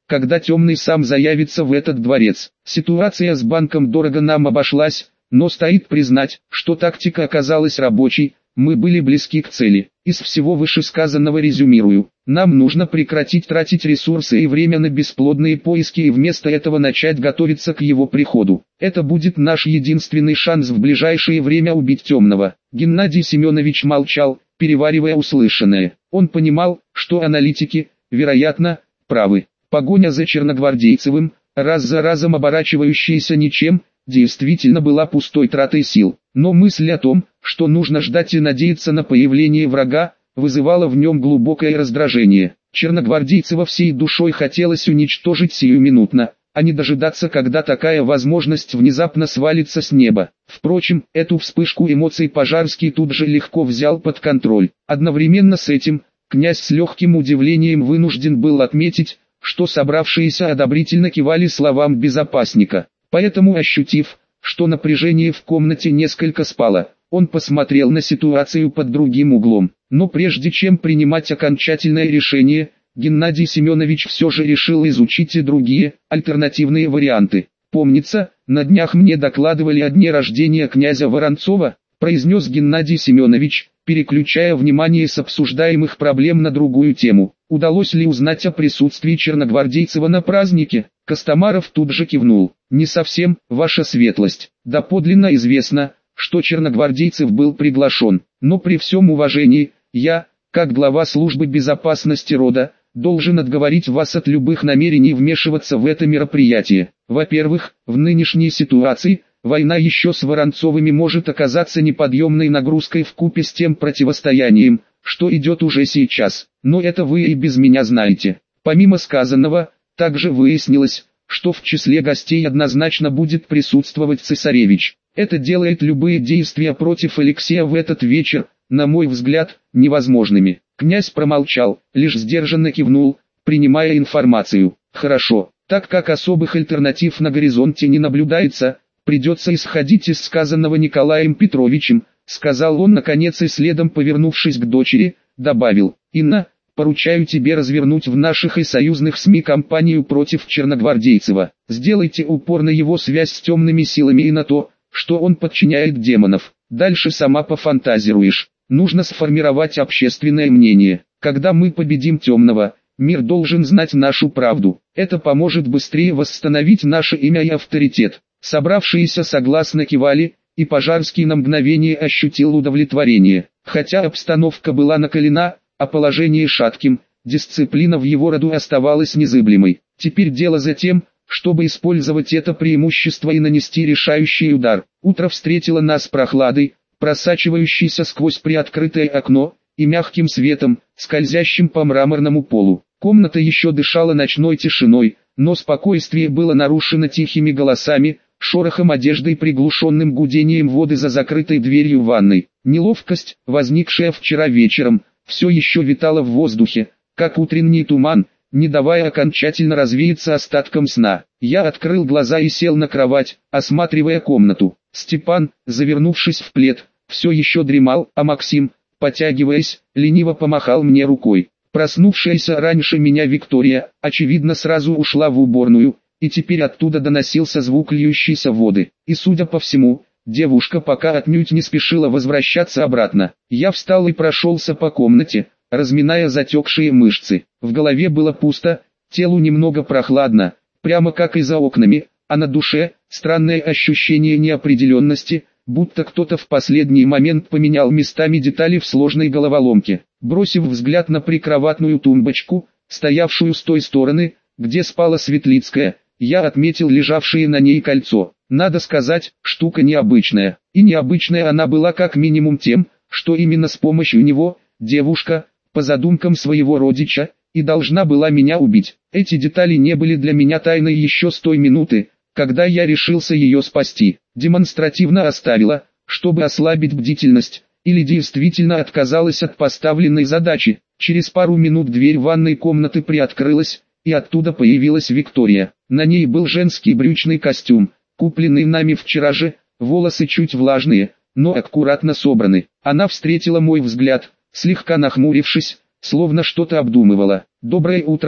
когда Темный сам заявится в этот дворец. Ситуация с банком дорого нам обошлась, но стоит признать, что тактика оказалась рабочей, мы были близки к цели. Из всего вышесказанного резюмирую. Нам нужно прекратить тратить ресурсы и время на бесплодные поиски и вместо этого начать готовиться к его приходу. Это будет наш единственный шанс в ближайшее время убить Темного. Геннадий Семенович молчал, переваривая услышанное. Он понимал, что аналитики, вероятно, правы. Погоня за Черногвардейцевым, раз за разом оборачивающаяся ничем, действительно была пустой тратой сил. Но мысль о том, что нужно ждать и надеяться на появление врага, вызывала в нем глубокое раздражение. Черногвардейцева всей душой хотелось уничтожить сиюминутно, а не дожидаться, когда такая возможность внезапно свалится с неба. Впрочем, эту вспышку эмоций Пожарский тут же легко взял под контроль. Одновременно с этим, князь с легким удивлением вынужден был отметить, что собравшиеся одобрительно кивали словам безопасника. Поэтому, ощутив, что напряжение в комнате несколько спало, он посмотрел на ситуацию под другим углом. Но прежде чем принимать окончательное решение, Геннадий Семенович все же решил изучить и другие, альтернативные варианты. «Помнится, на днях мне докладывали о дне рождения князя Воронцова», произнес Геннадий Семенович, переключая внимание с обсуждаемых проблем на другую тему. «Удалось ли узнать о присутствии Черногвардейцева на празднике?» Костомаров тут же кивнул. «Не совсем, ваша светлость. Доподлинно известно, что Черногвардейцев был приглашен, но при всем уважении, я, как глава службы безопасности рода, должен отговорить вас от любых намерений вмешиваться в это мероприятие. Во-первых, в нынешней ситуации, война еще с Воронцовыми может оказаться неподъемной нагрузкой вкупе с тем противостоянием, что идет уже сейчас, но это вы и без меня знаете. Помимо сказанного, также выяснилось, что в числе гостей однозначно будет присутствовать цесаревич. Это делает любые действия против Алексея в этот вечер, на мой взгляд, невозможными». Князь промолчал, лишь сдержанно кивнул, принимая информацию. «Хорошо, так как особых альтернатив на горизонте не наблюдается, придется исходить из сказанного Николаем Петровичем», сказал он наконец и следом повернувшись к дочери, добавил: «Инна, поручаю тебе развернуть в наших и союзных СМИ кампанию против Черногвардейцева. Сделайте упор на его связь с темными силами и на то, что он подчиняет демонов. Дальше сама пофантазируешь. Нужно сформировать общественное мнение. Когда мы победим Темного, мир должен знать нашу правду. Это поможет быстрее восстановить наше имя и авторитет». Собравшиеся согласно кивали, и Пожарский на мгновение ощутил удовлетворение. Хотя обстановка была накалена, а положение шатким, дисциплина в его роду оставалась незыблемой. Теперь дело за тем, чтобы использовать это преимущество и нанести решающий удар. Утро встретило нас прохладой, просачивающейся сквозь приоткрытое окно, и мягким светом, скользящим по мраморному полу. Комната еще дышала ночной тишиной, но спокойствие было нарушено тихими голосами, шорохом одежды и приглушенным гудением воды за закрытой дверью ванной. Неловкость, возникшая вчера вечером, все еще витала в воздухе, как утренний туман, не давая окончательно развеяться остаткам сна. Я открыл глаза и сел на кровать, осматривая комнату. Степан, завернувшись в плед, все еще дремал, а Максим, потягиваясь, лениво помахал мне рукой. Проснувшаяся раньше меня Виктория, очевидно, сразу ушла в уборную, и теперь оттуда доносился звук льющейся воды. И, судя по всему, девушка пока отнюдь не спешила возвращаться обратно. Я встал и прошелся по комнате, разминая затекшие мышцы. В голове было пусто, телу немного прохладно, прямо как и за окнами, а на душе странное ощущение неопределенности, будто кто-то в последний момент поменял местами детали в сложной головоломке. Бросив взгляд на прикроватную тумбочку, стоявшую с той стороны, где спала Светлицкая, я отметил лежавшее на ней кольцо. Надо сказать, штука необычная. И необычная она была как минимум тем, что именно с помощью него, девушка, по задумкам своего родича, и должна была меня убить. Эти детали не были для меня тайной еще с той минуты, когда я решился ее спасти. Демонстративно оставила, чтобы ослабить бдительность, или действительно отказалась от поставленной задачи. Через пару минут дверь ванной комнаты приоткрылась, и оттуда появилась Виктория. На ней был женский брючный костюм, купленный нами вчера же, волосы чуть влажные, но аккуратно собраны. Она встретила мой взгляд, слегка нахмурившись, словно что-то обдумывала. «Доброе утро», —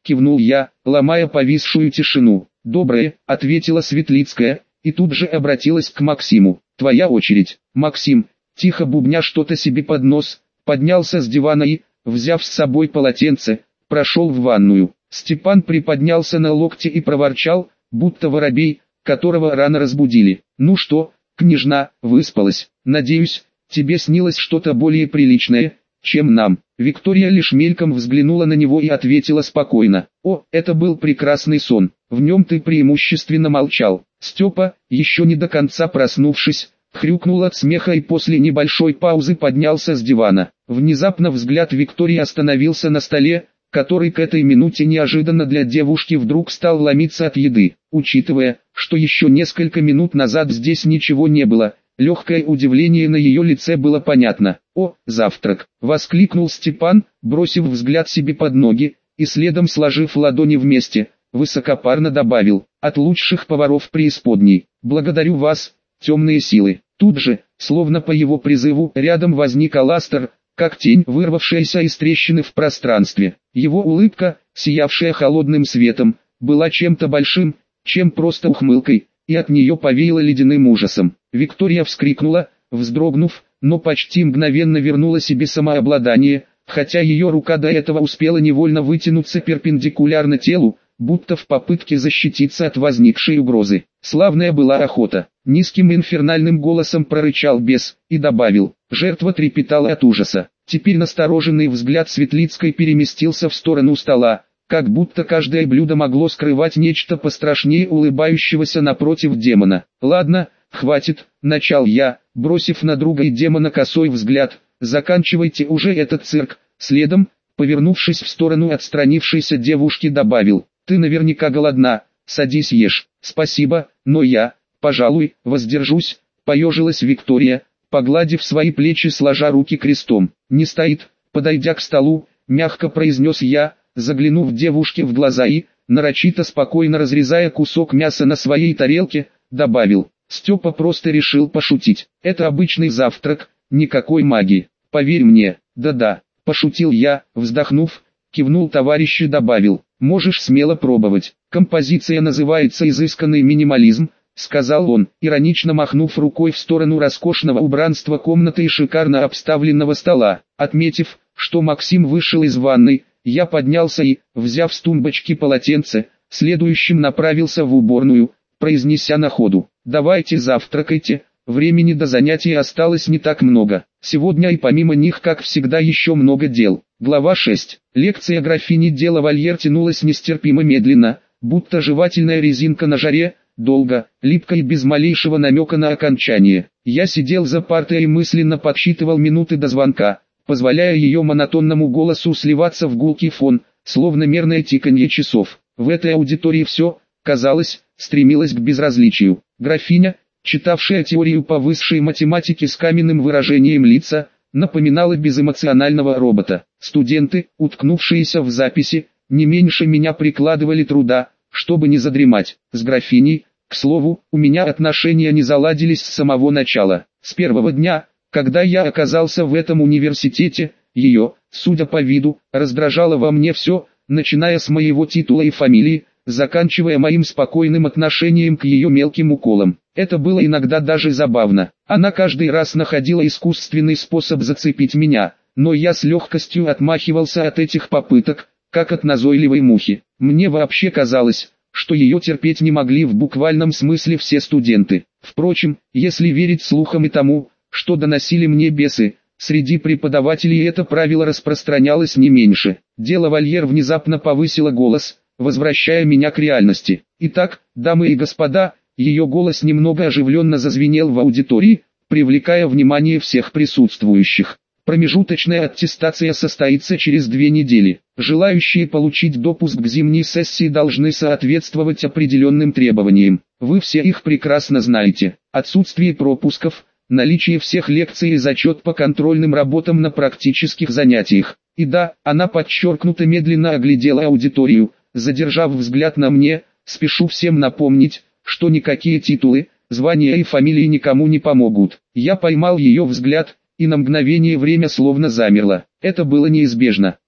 кивнул я, ломая повисшую тишину. «Доброе», — ответила Светлицкая, и тут же обратилась к Максиму. «Твоя очередь». Максим, тихо бубня что-то себе под нос, поднялся с дивана и, взяв с собой полотенце, прошел в ванную. Степан приподнялся на локте и проворчал, будто воробей, которого рано разбудили. «Ну что, княжна, выспалась? Надеюсь, тебе снилось что-то более приличное, чем нам». Виктория лишь мельком взглянула на него и ответила спокойно. «О, это был прекрасный сон, в нем ты преимущественно молчал». Степа, еще не до конца проснувшись, хрюкнул от смеха и после небольшой паузы поднялся с дивана. Внезапно взгляд Виктории остановился на столе, который к этой минуте неожиданно для девушки вдруг стал ломиться от еды. Учитывая, что еще несколько минут назад здесь ничего не было, легкое удивление на ее лице было понятно. «О, завтрак!» — воскликнул Степан, бросив взгляд себе под ноги, и следом сложив ладони вместе, высокопарно добавил: «От лучших поваров преисподней. Благодарю вас, темные силы». Тут же, словно по его призыву, рядом возник Аластер, как тень, вырвавшаяся из трещины в пространстве. Его улыбка, сиявшая холодным светом, была чем-то большим, чем просто ухмылкой, и от нее повеяло ледяным ужасом. Виктория вскрикнула, вздрогнув, но почти мгновенно вернула себе самообладание, хотя ее рука до этого успела невольно вытянуться перпендикулярно телу, будто в попытке защититься от возникшей угрозы. «Славная была охота», — низким инфернальным голосом прорычал бес, и добавил. Жертва трепетала от ужаса. Теперь настороженный взгляд Светлицкой переместился в сторону стола, как будто каждое блюдо могло скрывать нечто пострашнее улыбающегося напротив демона. «Ладно, хватит», — начал я, бросив на друга и демона косой взгляд, «заканчивайте уже этот цирк». Следом, повернувшись в сторону отстранившейся девушки, добавил: «Ты наверняка голодна, садись ешь». «Спасибо, но я, пожалуй, воздержусь», — поежилась Виктория, погладив свои плечи, сложа руки крестом. «Не стоит», — подойдя к столу, мягко произнес я, заглянув девушке в глаза и, нарочито спокойно разрезая кусок мяса на своей тарелке, добавил: «Степа просто решил пошутить. Это обычный завтрак, никакой магии. Поверь мне». «Да-да», — пошутил я, вздохнув, кивнул товарищ и добавил: «Можешь смело пробовать. Композиция называется «Изысканный минимализм», — сказал он, иронично махнув рукой в сторону роскошного убранства комнаты и шикарно обставленного стола. Отметив, что Максим вышел из ванной, я поднялся и, взяв с тумбочки полотенце, следующим направился в уборную, произнеся на ходу: «Давайте завтракайте, времени до занятия осталось не так много. Сегодня и помимо них, как всегда, еще много дел». Глава шесть. Лекция графини де лавальер тянулась нестерпимо медленно, будто жевательная резинка на жаре, долго, липко и без малейшего намека на окончание. Я сидел за партой и мысленно подсчитывал минуты до звонка, позволяя ее монотонному голосу сливаться в гулкий фон, словно мерное тиканье часов. В этой аудитории все, казалось, стремилось к безразличию. Графиня, читавшая теорию по высшей математике с каменным выражением лица, напоминала безэмоционального робота. Студенты, уткнувшиеся в записи, не меньше меня прикладывали труда, чтобы не задремать. С графиней, к слову, у меня отношения не заладились с самого начала. С первого дня, когда я оказался в этом университете, ее, судя по виду, раздражало во мне все, начиная с моего титула и фамилии, заканчивая моим спокойным отношением к ее мелким уколам. Это было иногда даже забавно. Она каждый раз находила искусственный способ зацепить меня, но я с легкостью отмахивался от этих попыток, как от назойливой мухи. Мне вообще казалось, что ее терпеть не могли в буквальном смысле все студенты. Впрочем, если верить слухам и тому, что доносили мне бесы, среди преподавателей это правило распространялось не меньше. Де лавальер внезапно повысила голос, возвращая меня к реальности. «Итак, дамы и господа», ее голос немного оживленно зазвенел в аудитории, привлекая внимание всех присутствующих. Промежуточная аттестация состоится через две недели. Желающие получить допуск к зимней сессии должны соответствовать определенным требованиям. Вы все их прекрасно знаете. Отсутствие пропусков, наличие всех лекций и зачет по контрольным работам на практических занятиях. И да, она подчеркнуто медленно оглядела аудиторию, задержав взгляд на мне. Спешу всем напомнить, что никакие титулы, звания и фамилии никому не помогут. Я поймал ее взгляд, и на мгновение время словно замерло. Это было неизбежно.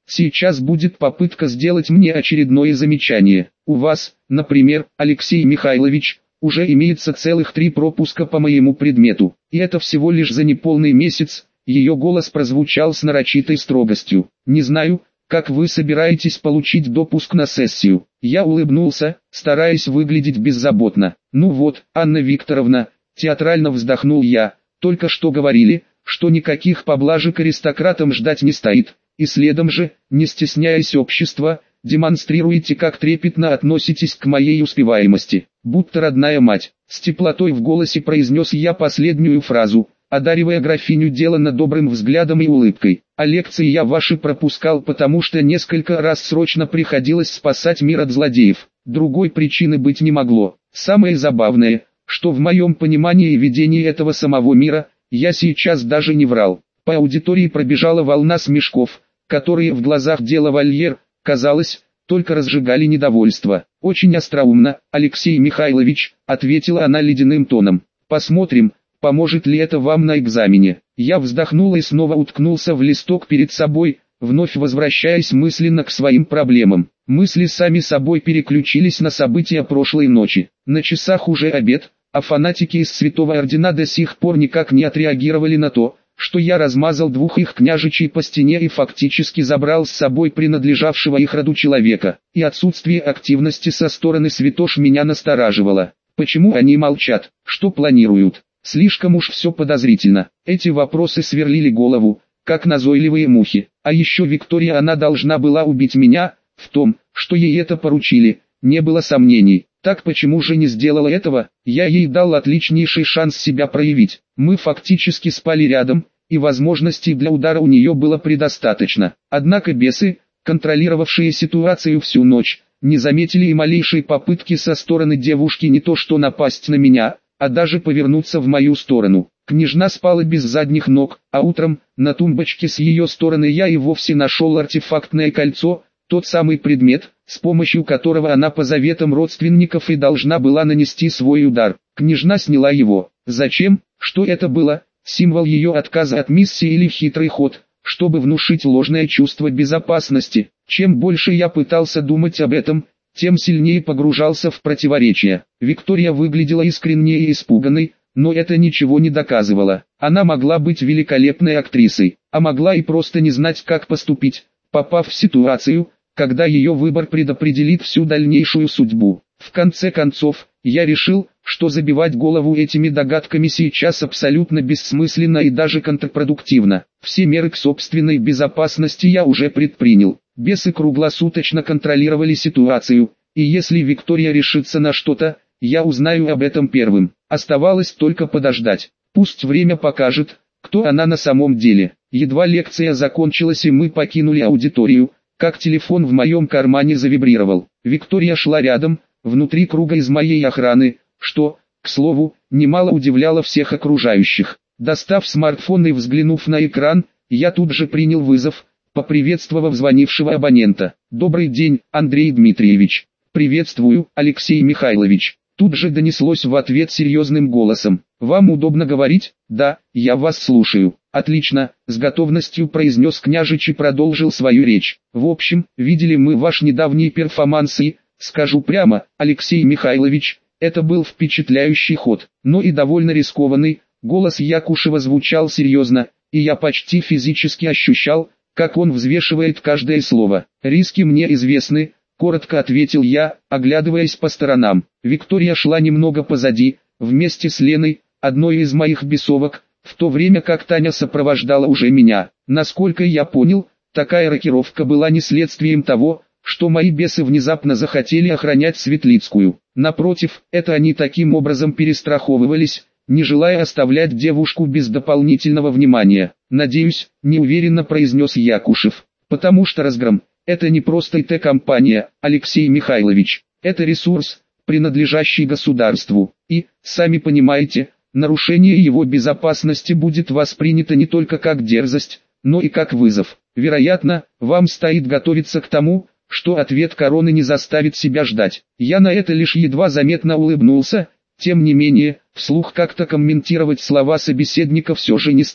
Сейчас будет попытка сделать мне очередное замечание. У вас, например, Алексей Михайлович, уже имеется целых три пропуска по моему предмету, и это всего лишь за неполный месяц. Ее голос прозвучал с нарочитой строгостью. Не знаю, как вы собираетесь получить допуск на сессию. Я улыбнулся, стараясь выглядеть беззаботно. Ну вот, Анна Викторовна, театрально вздохнул я, только что говорили, что никаких поблажек аристократам ждать не стоит. И следом же, не стесняясь общества, демонстрируете, как трепетно относитесь к моей успеваемости, будто родная мать. С теплотой в голосе произнес я последнюю фразу, одаривая графиню деланно добрым взглядом и улыбкой. А лекции я ваши пропускал, потому что несколько раз срочно приходилось спасать мир от злодеев. Другой причины быть не могло. Самое забавное, что в моем понимании и видении этого самого мира, я сейчас даже не врал. По аудитории пробежала волна смешков, которые в глазах дела Вольер, казалось, только разжигали недовольство. «Очень остроумно, Алексей Михайлович», — ответила она ледяным тоном. «Посмотрим, поможет ли это вам на экзамене». Я вздохнул и снова уткнулся в листок перед собой, вновь возвращаясь мысленно к своим проблемам. Мысли сами собой переключились на события прошлой ночи. На часах уже обед, а фанатики из Святого Ордена до сих пор никак не отреагировали на то, что я размазал двух их княжичей по стене и фактически забрал с собой принадлежавшего их роду человека. И отсутствие активности со стороны святош меня настораживало. Почему они молчат? Что планируют? Слишком уж все подозрительно. Эти вопросы сверлили голову, как назойливые мухи. А еще Виктория, она должна была убить меня. В том, что ей это поручили, не было сомнений. Так почему же не сделала этого? Я ей дал отличнейший шанс себя проявить. Мы фактически спали рядом, и возможностей для удара у нее было предостаточно. Однако бесы, контролировавшие ситуацию всю ночь, не заметили и малейшей попытки со стороны девушки не то что напасть на меня, а даже повернуться в мою сторону. Княжна спала без задних ног, а утром, на тумбочке с ее стороны я и вовсе нашел артефактное кольцо, тот самый предмет, с помощью которого она по заветам родственников и должна была нанести свой удар. Княжна сняла его. Зачем? Что это было? Символ ее отказа от миссии или хитрый ход, чтобы внушить ложное чувство безопасности? Чем больше я пытался думать об этом, тем сильнее погружался в противоречия. Виктория выглядела искренне и испуганной, но это ничего не доказывало. Она могла быть великолепной актрисой, а могла и просто не знать, как поступить, попав в ситуацию, когда ее выбор предопределит всю дальнейшую судьбу. В конце концов, я решил, что забивать голову этими догадками сейчас абсолютно бессмысленно и даже контрпродуктивно. Все меры к собственной безопасности я уже предпринял. Бесы круглосуточно контролировали ситуацию, и если Виктория решится на что-то, я узнаю об этом первым. Оставалось только подождать. Пусть время покажет, кто она на самом деле. Едва лекция закончилась и мы покинули аудиторию, как телефон в моем кармане завибрировал. Виктория шла рядом, внутри круга из моей охраны, что, к слову, немало удивляло всех окружающих. Достав смартфон и взглянув на экран, я тут же принял вызов, поприветствовав звонившего абонента. «Добрый день, Андрей Дмитриевич». «Приветствую, Алексей Михайлович». Тут же донеслось в ответ серьезным голосом. «Вам удобно говорить?» «Да, я вас слушаю». «Отлично», — с готовностью произнес княжич и продолжил свою речь. «В общем, видели мы ваш недавний перформанс и, скажу прямо, Алексей Михайлович, это был впечатляющий ход, но и довольно рискованный». Голос Якушева звучал серьезно, и я почти физически ощущал, как он взвешивает каждое слово. «Риски мне известны», — коротко ответил я, оглядываясь по сторонам. Виктория шла немного позади, вместе с Леной, одной из моих бесовок, в то время как Таня сопровождала уже меня. Насколько я понял, такая рокировка была не следствием того, что мои бесы внезапно захотели охранять Светлицкую. Напротив, это они таким образом перестраховывались, не желая оставлять девушку без дополнительного внимания. «Надеюсь», — неуверенно произнес Якушев, «потому что разгром — это не просто И Т-компания, Алексей Михайлович, это ресурс, принадлежащий государству, и, сами понимаете, нарушение его безопасности будет воспринято не только как дерзость, но и как вызов. Вероятно, вам стоит готовиться к тому, что ответ короны не заставит себя ждать». Я на это лишь едва заметно улыбнулся, тем не менее, вслух как-то комментировать слова собеседника все же не стал,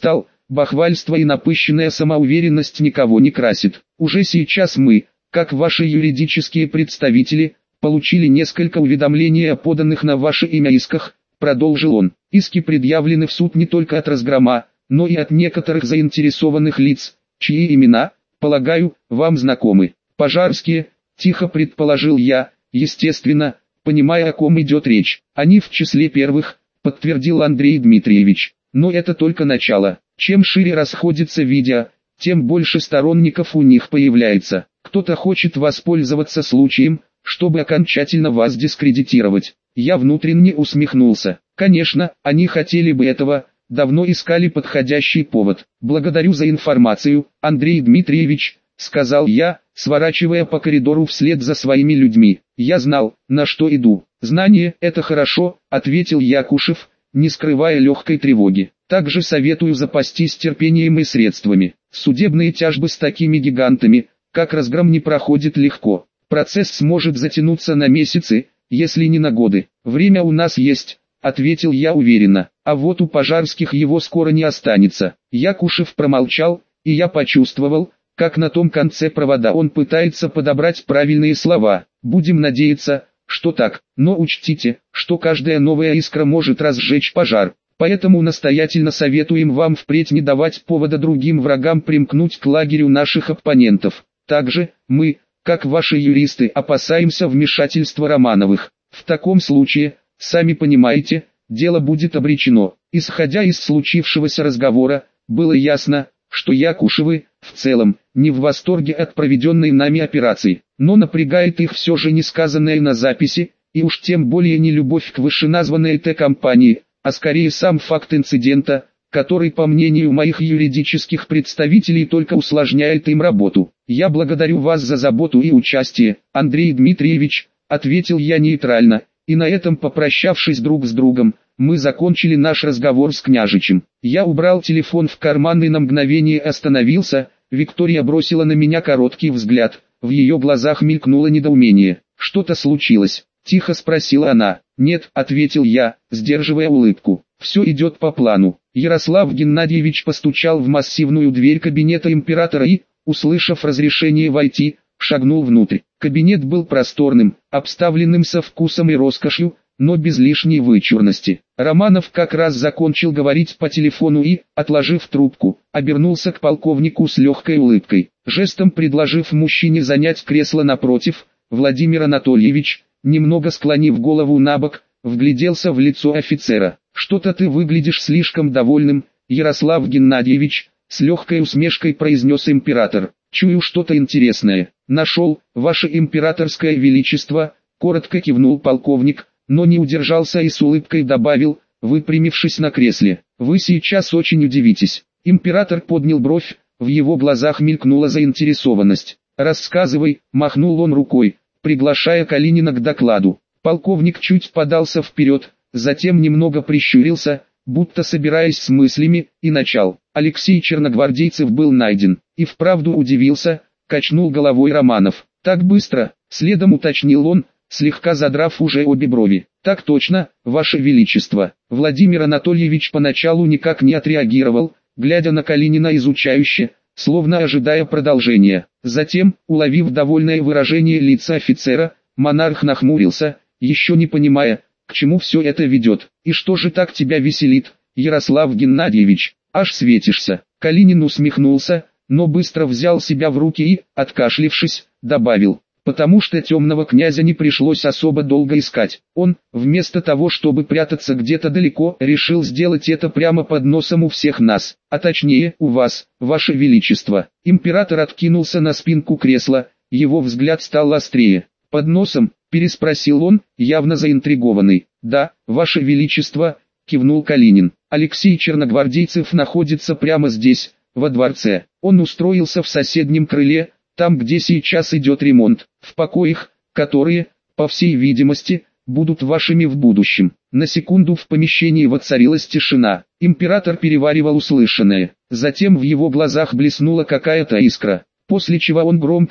бахвальство и напыщенная самоуверенность никого не красит. Уже сейчас мы, как ваши юридические представители, получили несколько уведомлений о поданных на ваше имя исках, продолжил он. Иски предъявлены в суд не только от Разгрома, но и от некоторых заинтересованных лиц, чьи имена, полагаю, вам знакомы. Пожарские, тихо предположил я, естественно, понимая, о ком идет речь. Они в числе первых, подтвердил Андрей Дмитриевич. Но это только начало. Чем шире расходится видео, тем больше сторонников у них появляется. Кто-то хочет воспользоваться случаем, чтобы окончательно вас дискредитировать. Я внутренне усмехнулся. Конечно, они хотели бы этого, давно искали подходящий повод. Благодарю за информацию, Андрей Дмитриевич, сказал я, сворачивая по коридору вслед за своими людьми. Я знал, на что иду. Знание – это хорошо, ответил Якушев, не скрывая легкой тревоги. Также советую запастись терпением и средствами. Судебные тяжбы с такими гигантами, как Разгром, не проходят легко. Процесс сможет затянуться на месяцы, если не на годы. Время у нас есть, ответил я уверенно. А вот у Пожарских его скоро не останется. Якушев промолчал, и я почувствовал, как на том конце провода он пытается подобрать правильные слова. Будем надеяться, что так, но учтите, что каждая новая искра может разжечь пожар. Поэтому настоятельно советуем вам впредь не давать повода другим врагам примкнуть к лагерю наших оппонентов. Также, мы, как ваши юристы, опасаемся вмешательства Романовых. В таком случае, сами понимаете, дело будет обречено. Исходя из случившегося разговора, было ясно, что Якушевы, в целом, не в восторге от проведенной нами операции, но напрягает их все же несказанное на записи, и уж тем более не любовь к вышеназванной Т-компании, а скорее сам факт инцидента, который, по мнению моих юридических представителей, только усложняет им работу. «Я благодарю вас за заботу и участие, Андрей Дмитриевич», — ответил я нейтрально, и на этом, попрощавшись друг с другом, мы закончили наш разговор с княжичем. Я убрал телефон в карман и на мгновение остановился. Виктория бросила на меня короткий взгляд, в ее глазах мелькнуло недоумение. «Что-то случилось?» — тихо спросила она. «Нет», — ответил я, сдерживая улыбку. «Все идет по плану». Ярослав Геннадьевич постучал в массивную дверь кабинета императора и, услышав разрешение войти, шагнул внутрь. Кабинет был просторным, обставленным со вкусом и роскошью, но без лишней вычурности. Романов как раз закончил говорить по телефону и, отложив трубку, обернулся к полковнику с легкой улыбкой. Жестом предложив мужчине занять кресло напротив, Владимир Анатольевич, немного склонив голову набок, вгляделся в лицо офицера. «Что-то ты выглядишь слишком довольным, Ярослав Геннадьевич», с легкой усмешкой произнес император. «Чую что-то интересное. Нашел, ваше императорское величество», коротко кивнул полковник, но не удержался и с улыбкой добавил, выпрямившись на кресле. «Вы сейчас очень удивитесь». Император поднял бровь, в его глазах мелькнула заинтересованность. «Рассказывай», махнул он рукой, приглашая Калинина к докладу. Полковник чуть подался вперед, затем немного прищурился, будто собираясь с мыслями, и начал. Алексей Черногвардейцев был найден, и вправду удивился, качнул головой Романов. «Так быстро?» — следом уточнил он, слегка задрав уже обе брови. «Так точно, ваше величество». Владимир Анатольевич поначалу никак не отреагировал, глядя на Калинина изучающе, словно ожидая продолжения. Затем, уловив довольное выражение лица офицера, монарх нахмурился, еще не понимая, к чему все это ведет. «И что же так тебя веселит, Ярослав Геннадьевич? Аж светишься». Калинин усмехнулся, но быстро взял себя в руки и, откашлившись, добавил. «Потому что темного князя не пришлось особо долго искать. Он, вместо того чтобы прятаться где-то далеко, решил сделать это прямо под носом у всех нас, а точнее у вас, ваше величество». Император откинулся на спинку кресла, его взгляд стал острее. «Под носом?» — переспросил он, явно заинтригованный. «Да, ваше величество», — кивнул Калинин. «Алексей Черногвардейцев находится прямо здесь, во дворце. Он устроился в соседнем крыле, там где сейчас идет ремонт, в покоях, которые, по всей видимости, будут вашими в будущем». На секунду в помещении воцарилась тишина. Император переваривал услышанное. Затем в его глазах блеснула какая-то искра, после чего он громко,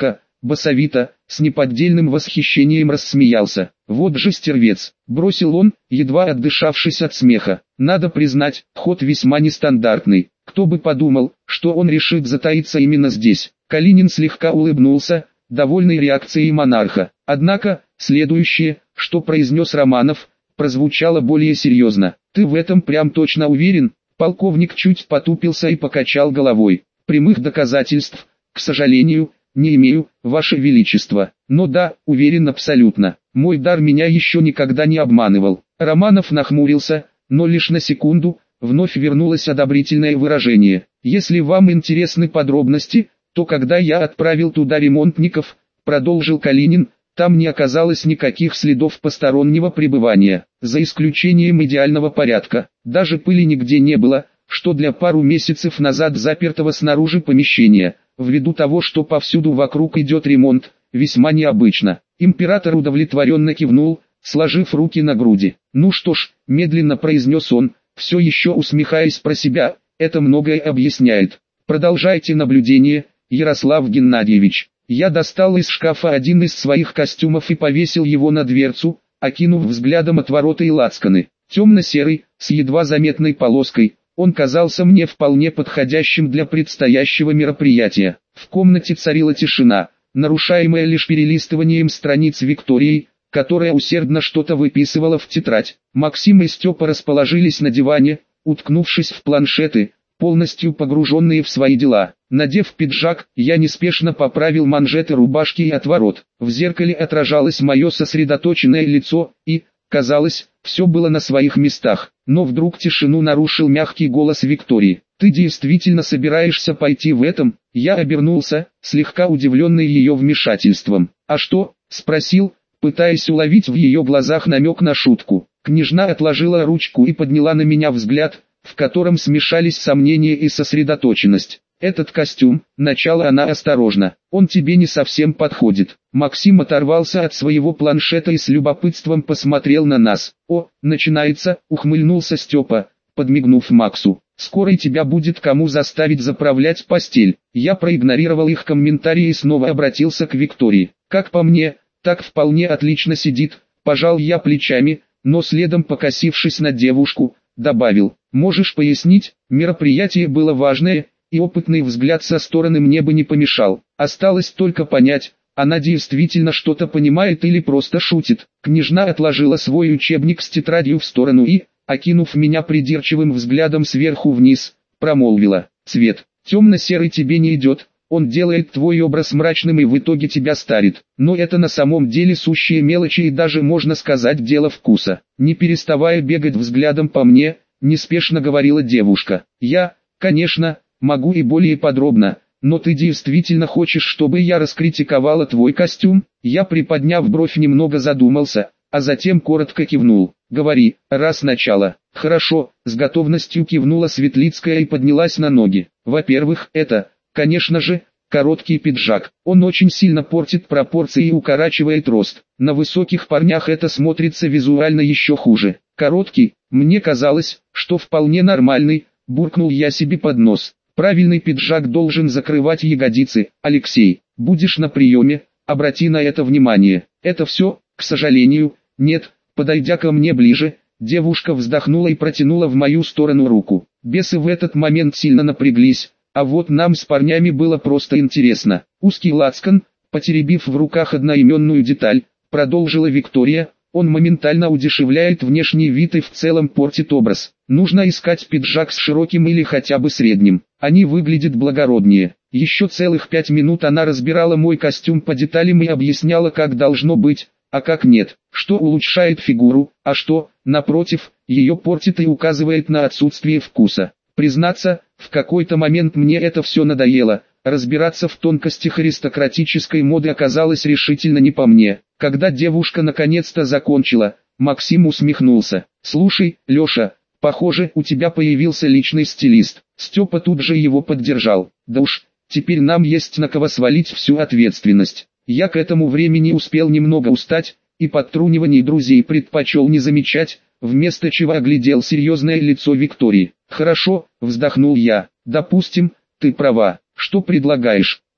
басовито, с неподдельным восхищением рассмеялся. Вот же стервец, бросил он, едва отдышавшись от смеха. Надо признать, ход весьма нестандартный. Кто бы подумал, что он решит затаиться именно здесь. Калинин слегка улыбнулся, довольный реакцией монарха. Однако, следующее, что произнес Романов, прозвучало более серьезно. «Ты в этом прям точно уверен?» Полковник чуть потупился и покачал головой. «Прямых доказательств, к сожалению, не имею, Ваше Величество. Но да, уверен абсолютно. Мой дар меня еще никогда не обманывал». Романов нахмурился, но лишь на секунду, вновь вернулось одобрительное выражение. «Если вам интересны подробности, то когда я отправил туда ремонтников, продолжил Калинин, там не оказалось никаких следов постороннего пребывания, за исключением идеального порядка. Даже пыли нигде не было, что для пару месяцев назад запертого снаружи помещения, ввиду того, что повсюду вокруг идет ремонт, весьма необычно». Император удовлетворенно кивнул, сложив руки на груди. «Ну что ж», медленно произнес он, все еще усмехаясь про себя, «это многое объясняет. Продолжайте наблюдение, Ярослав Геннадьевич». Я достал из шкафа один из своих костюмов и повесил его на дверцу, окинув взглядом отвороты и лацканы. Темно-серый, с едва заметной полоской, он казался мне вполне подходящим для предстоящего мероприятия. В комнате царила тишина, нарушаемая лишь перелистыванием страниц Виктории, которая усердно что-то выписывала в тетрадь. Максим и Степа расположились на диване, уткнувшись в планшеты, полностью погруженные в свои дела. Надев пиджак, я неспешно поправил манжеты рубашки и отворот. В зеркале отражалось мое сосредоточенное лицо, и, казалось, все было на своих местах. Но вдруг тишину нарушил мягкий голос Виктории. «Ты действительно собираешься пойти в этом?» Я обернулся, слегка удивленный ее вмешательством. «А что?» – спросил, пытаясь уловить в ее глазах намек на шутку. Княжна отложила ручку и подняла на меня взгляд, в котором смешались сомнения и сосредоточенность. «Этот костюм», — начала она осторожно, — «он тебе не совсем подходит». Максим оторвался от своего планшета и с любопытством посмотрел на нас. «О, начинается», — ухмыльнулся Степа, подмигнув Максу. «Скоро и тебя будет кому заставить заправлять постель». Я проигнорировал их комментарии и снова обратился к Виктории. «Как по мне, так вполне отлично сидит», — пожал я плечами, но следом покосившись на девушку, добавил: «Можешь пояснить?» Мероприятие было важное, и опытный взгляд со стороны мне бы не помешал. Осталось только понять, она действительно что-то понимает или просто шутит. Княжна отложила свой учебник с тетрадью в сторону и, окинув меня придирчивым взглядом сверху вниз, промолвила: «Цвет темно-серый тебе не идет, он делает твой образ мрачным и в итоге тебя старит. Но это на самом деле сущие мелочи и даже можно сказать дело вкуса». Не переставая бегать взглядом по мне, неспешно говорила девушка: «Я, конечно, могу и более подробно, но ты действительно хочешь, чтобы я раскритиковала твой костюм?» Я, приподняв бровь, немного задумался, а затем коротко кивнул. «Говори, раз начало». «Хорошо», с готовностью кивнула Светлицкая и поднялась на ноги. «Во-первых, это, конечно же, короткий пиджак. Он очень сильно портит пропорции и укорачивает рост. На высоких парнях это смотрится визуально еще хуже. Короткий, мне казалось, что вполне нормальный», буркнул я себе под нос. «Правильный пиджак должен закрывать ягодицы. Алексей, будешь на приеме, обрати на это внимание». «Это все?» «К сожалению, нет». Подойдя ко мне ближе, девушка вздохнула и протянула в мою сторону руку. Бесы в этот момент сильно напряглись, а вот нам с парнями было просто интересно. Узкий лацкан, потеребив в руках одноименную деталь, продолжила Виктория, он моментально удешевляет внешний вид и в целом портит образ. Нужно искать пиджак с широким или хотя бы средним. Они выглядят благороднее. Еще целых пять минут она разбирала мой костюм по деталям и объясняла, как должно быть, а как нет, что улучшает фигуру, а что, напротив, ее портит и указывает на отсутствие вкуса. Признаться, в какой-то момент мне это все надоело. Разбираться в тонкостях аристократической моды оказалось решительно не по мне. Когда девушка наконец-то закончила, Максим усмехнулся. «Слушай, Леша, похоже, у тебя появился личный стилист». Степа тут же его поддержал. «Да уж, теперь нам есть на кого свалить всю ответственность». Я к этому времени успел немного устать, и подтруниваний друзей предпочел не замечать, вместо чего оглядел серьезное лицо Виктории. «Хорошо», — вздохнул я, — «допустим, ты права. Что предлагаешь?»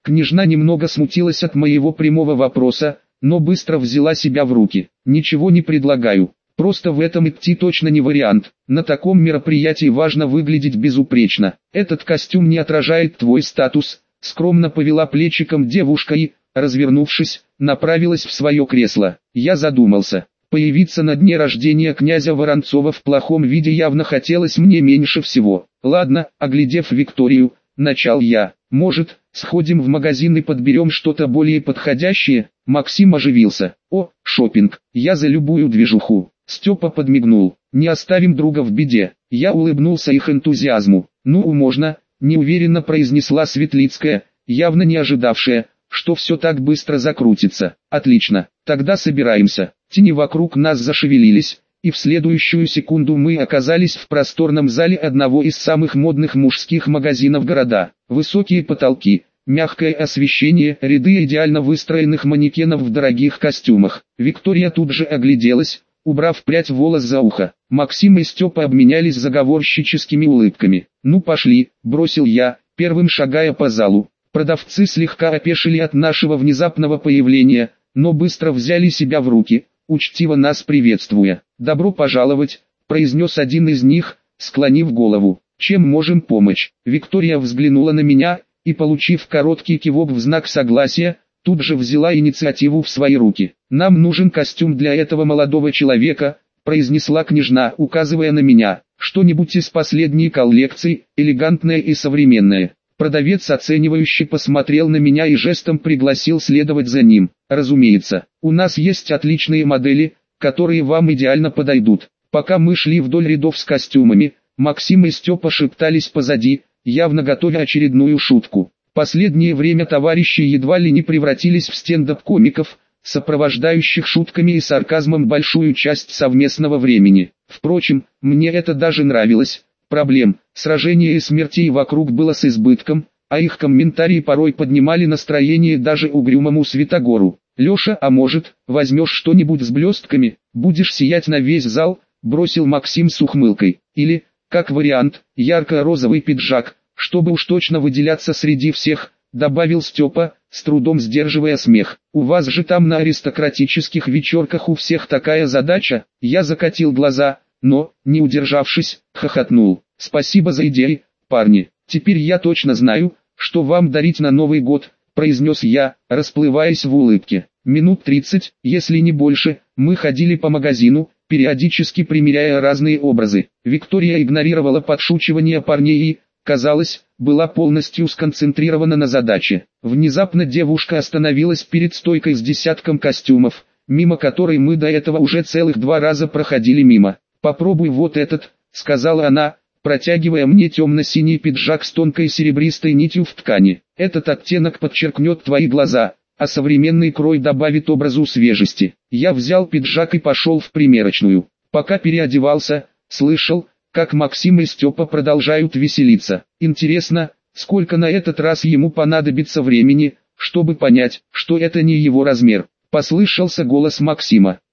Княжна немного смутилась от моего прямого вопроса, но быстро взяла себя в руки. Ничего не предлагаю. Просто в этом идти точно не вариант. На таком мероприятии важно выглядеть безупречно. Этот костюм не отражает твой статус. Скромно повела плечиком девушка и, развернувшись, направилась в свое кресло. Я задумался. Появиться на дне рождения князя Воронцова в плохом виде явно хотелось мне меньше всего. Ладно, оглядев Викторию, начал я. Может, сходим в магазин и подберем что-то более подходящее? Максим оживился. О, шопинг, я за любую движуху. Степа подмигнул. Не оставим друга в беде. Я улыбнулся их энтузиазму. Ну можно, неуверенно произнесла Светлицкая, явно не ожидавшая, что все так быстро закрутится. Отлично, тогда собираемся. Тени вокруг нас зашевелились, и в следующую секунду мы оказались в просторном зале одного из самых модных мужских магазинов города. Высокие потолки, мягкое освещение, ряды идеально выстроенных манекенов в дорогих костюмах. Виктория тут же огляделась, убрав прядь волос за ухо. Максим и Степа обменялись заговорщическими улыбками. «Ну пошли», — бросил я, первым шагая по залу. Продавцы слегка опешили от нашего внезапного появления, но быстро взяли себя в руки, учтиво нас приветствуя. «Добро пожаловать», — произнес один из них, склонив голову. «Чем можем помочь?» Виктория взглянула на меня, и, получив короткий кивок в знак согласия, тут же взяла инициативу в свои руки. «Нам нужен костюм для этого молодого человека», — произнесла княжна, указывая на меня. «Что-нибудь из последней коллекции, элегантное и современное». Продавец оценивающе посмотрел на меня и жестом пригласил следовать за ним. «Разумеется, у нас есть отличные модели, которые вам идеально подойдут». Пока мы шли вдоль рядов с костюмами, Максим и Степа шептались позади, явно готовя очередную шутку. Последнее время товарищи едва ли не превратились в стендап-комиков, сопровождающих шутками и сарказмом большую часть совместного времени. Впрочем, мне это даже нравилось. Проблем, сражений и смертей вокруг было с избытком, а их комментарии порой поднимали настроение даже угрюмому Святогору. «Леша, а может, возьмешь что-нибудь с блестками, будешь сиять на весь зал?» — бросил Максим с ухмылкой. «Или, как вариант, ярко-розовый пиджак, чтобы уж точно выделяться среди всех», — добавил Степа, с трудом сдерживая смех. «У вас же там на аристократических вечерках у всех такая задача?» Я закатил глаза, но, не удержавшись, хохотнул. «Спасибо за идеи, парни. Теперь я точно знаю, что вам дарить на Новый год», — произнес я, расплываясь в улыбке. Минут тридцать, если не больше, мы ходили по магазину, периодически примеряя разные образы. Виктория игнорировала подшучивания парней и, казалось, была полностью сконцентрирована на задаче. Внезапно девушка остановилась перед стойкой с десятком костюмов, мимо которой мы до этого уже целых два раза проходили мимо. «Попробуй вот этот», — сказала она, протягивая мне темно-синий пиджак с тонкой серебристой нитью в ткани. «Этот оттенок подчеркнет твои глаза, а современный крой добавит образу свежести». Я взял пиджак и пошел в примерочную. Пока переодевался, слышал, как Максим и Степа продолжают веселиться. Интересно, сколько на этот раз ему понадобится времени, чтобы понять, что это не его размер. Послышался голос Максима.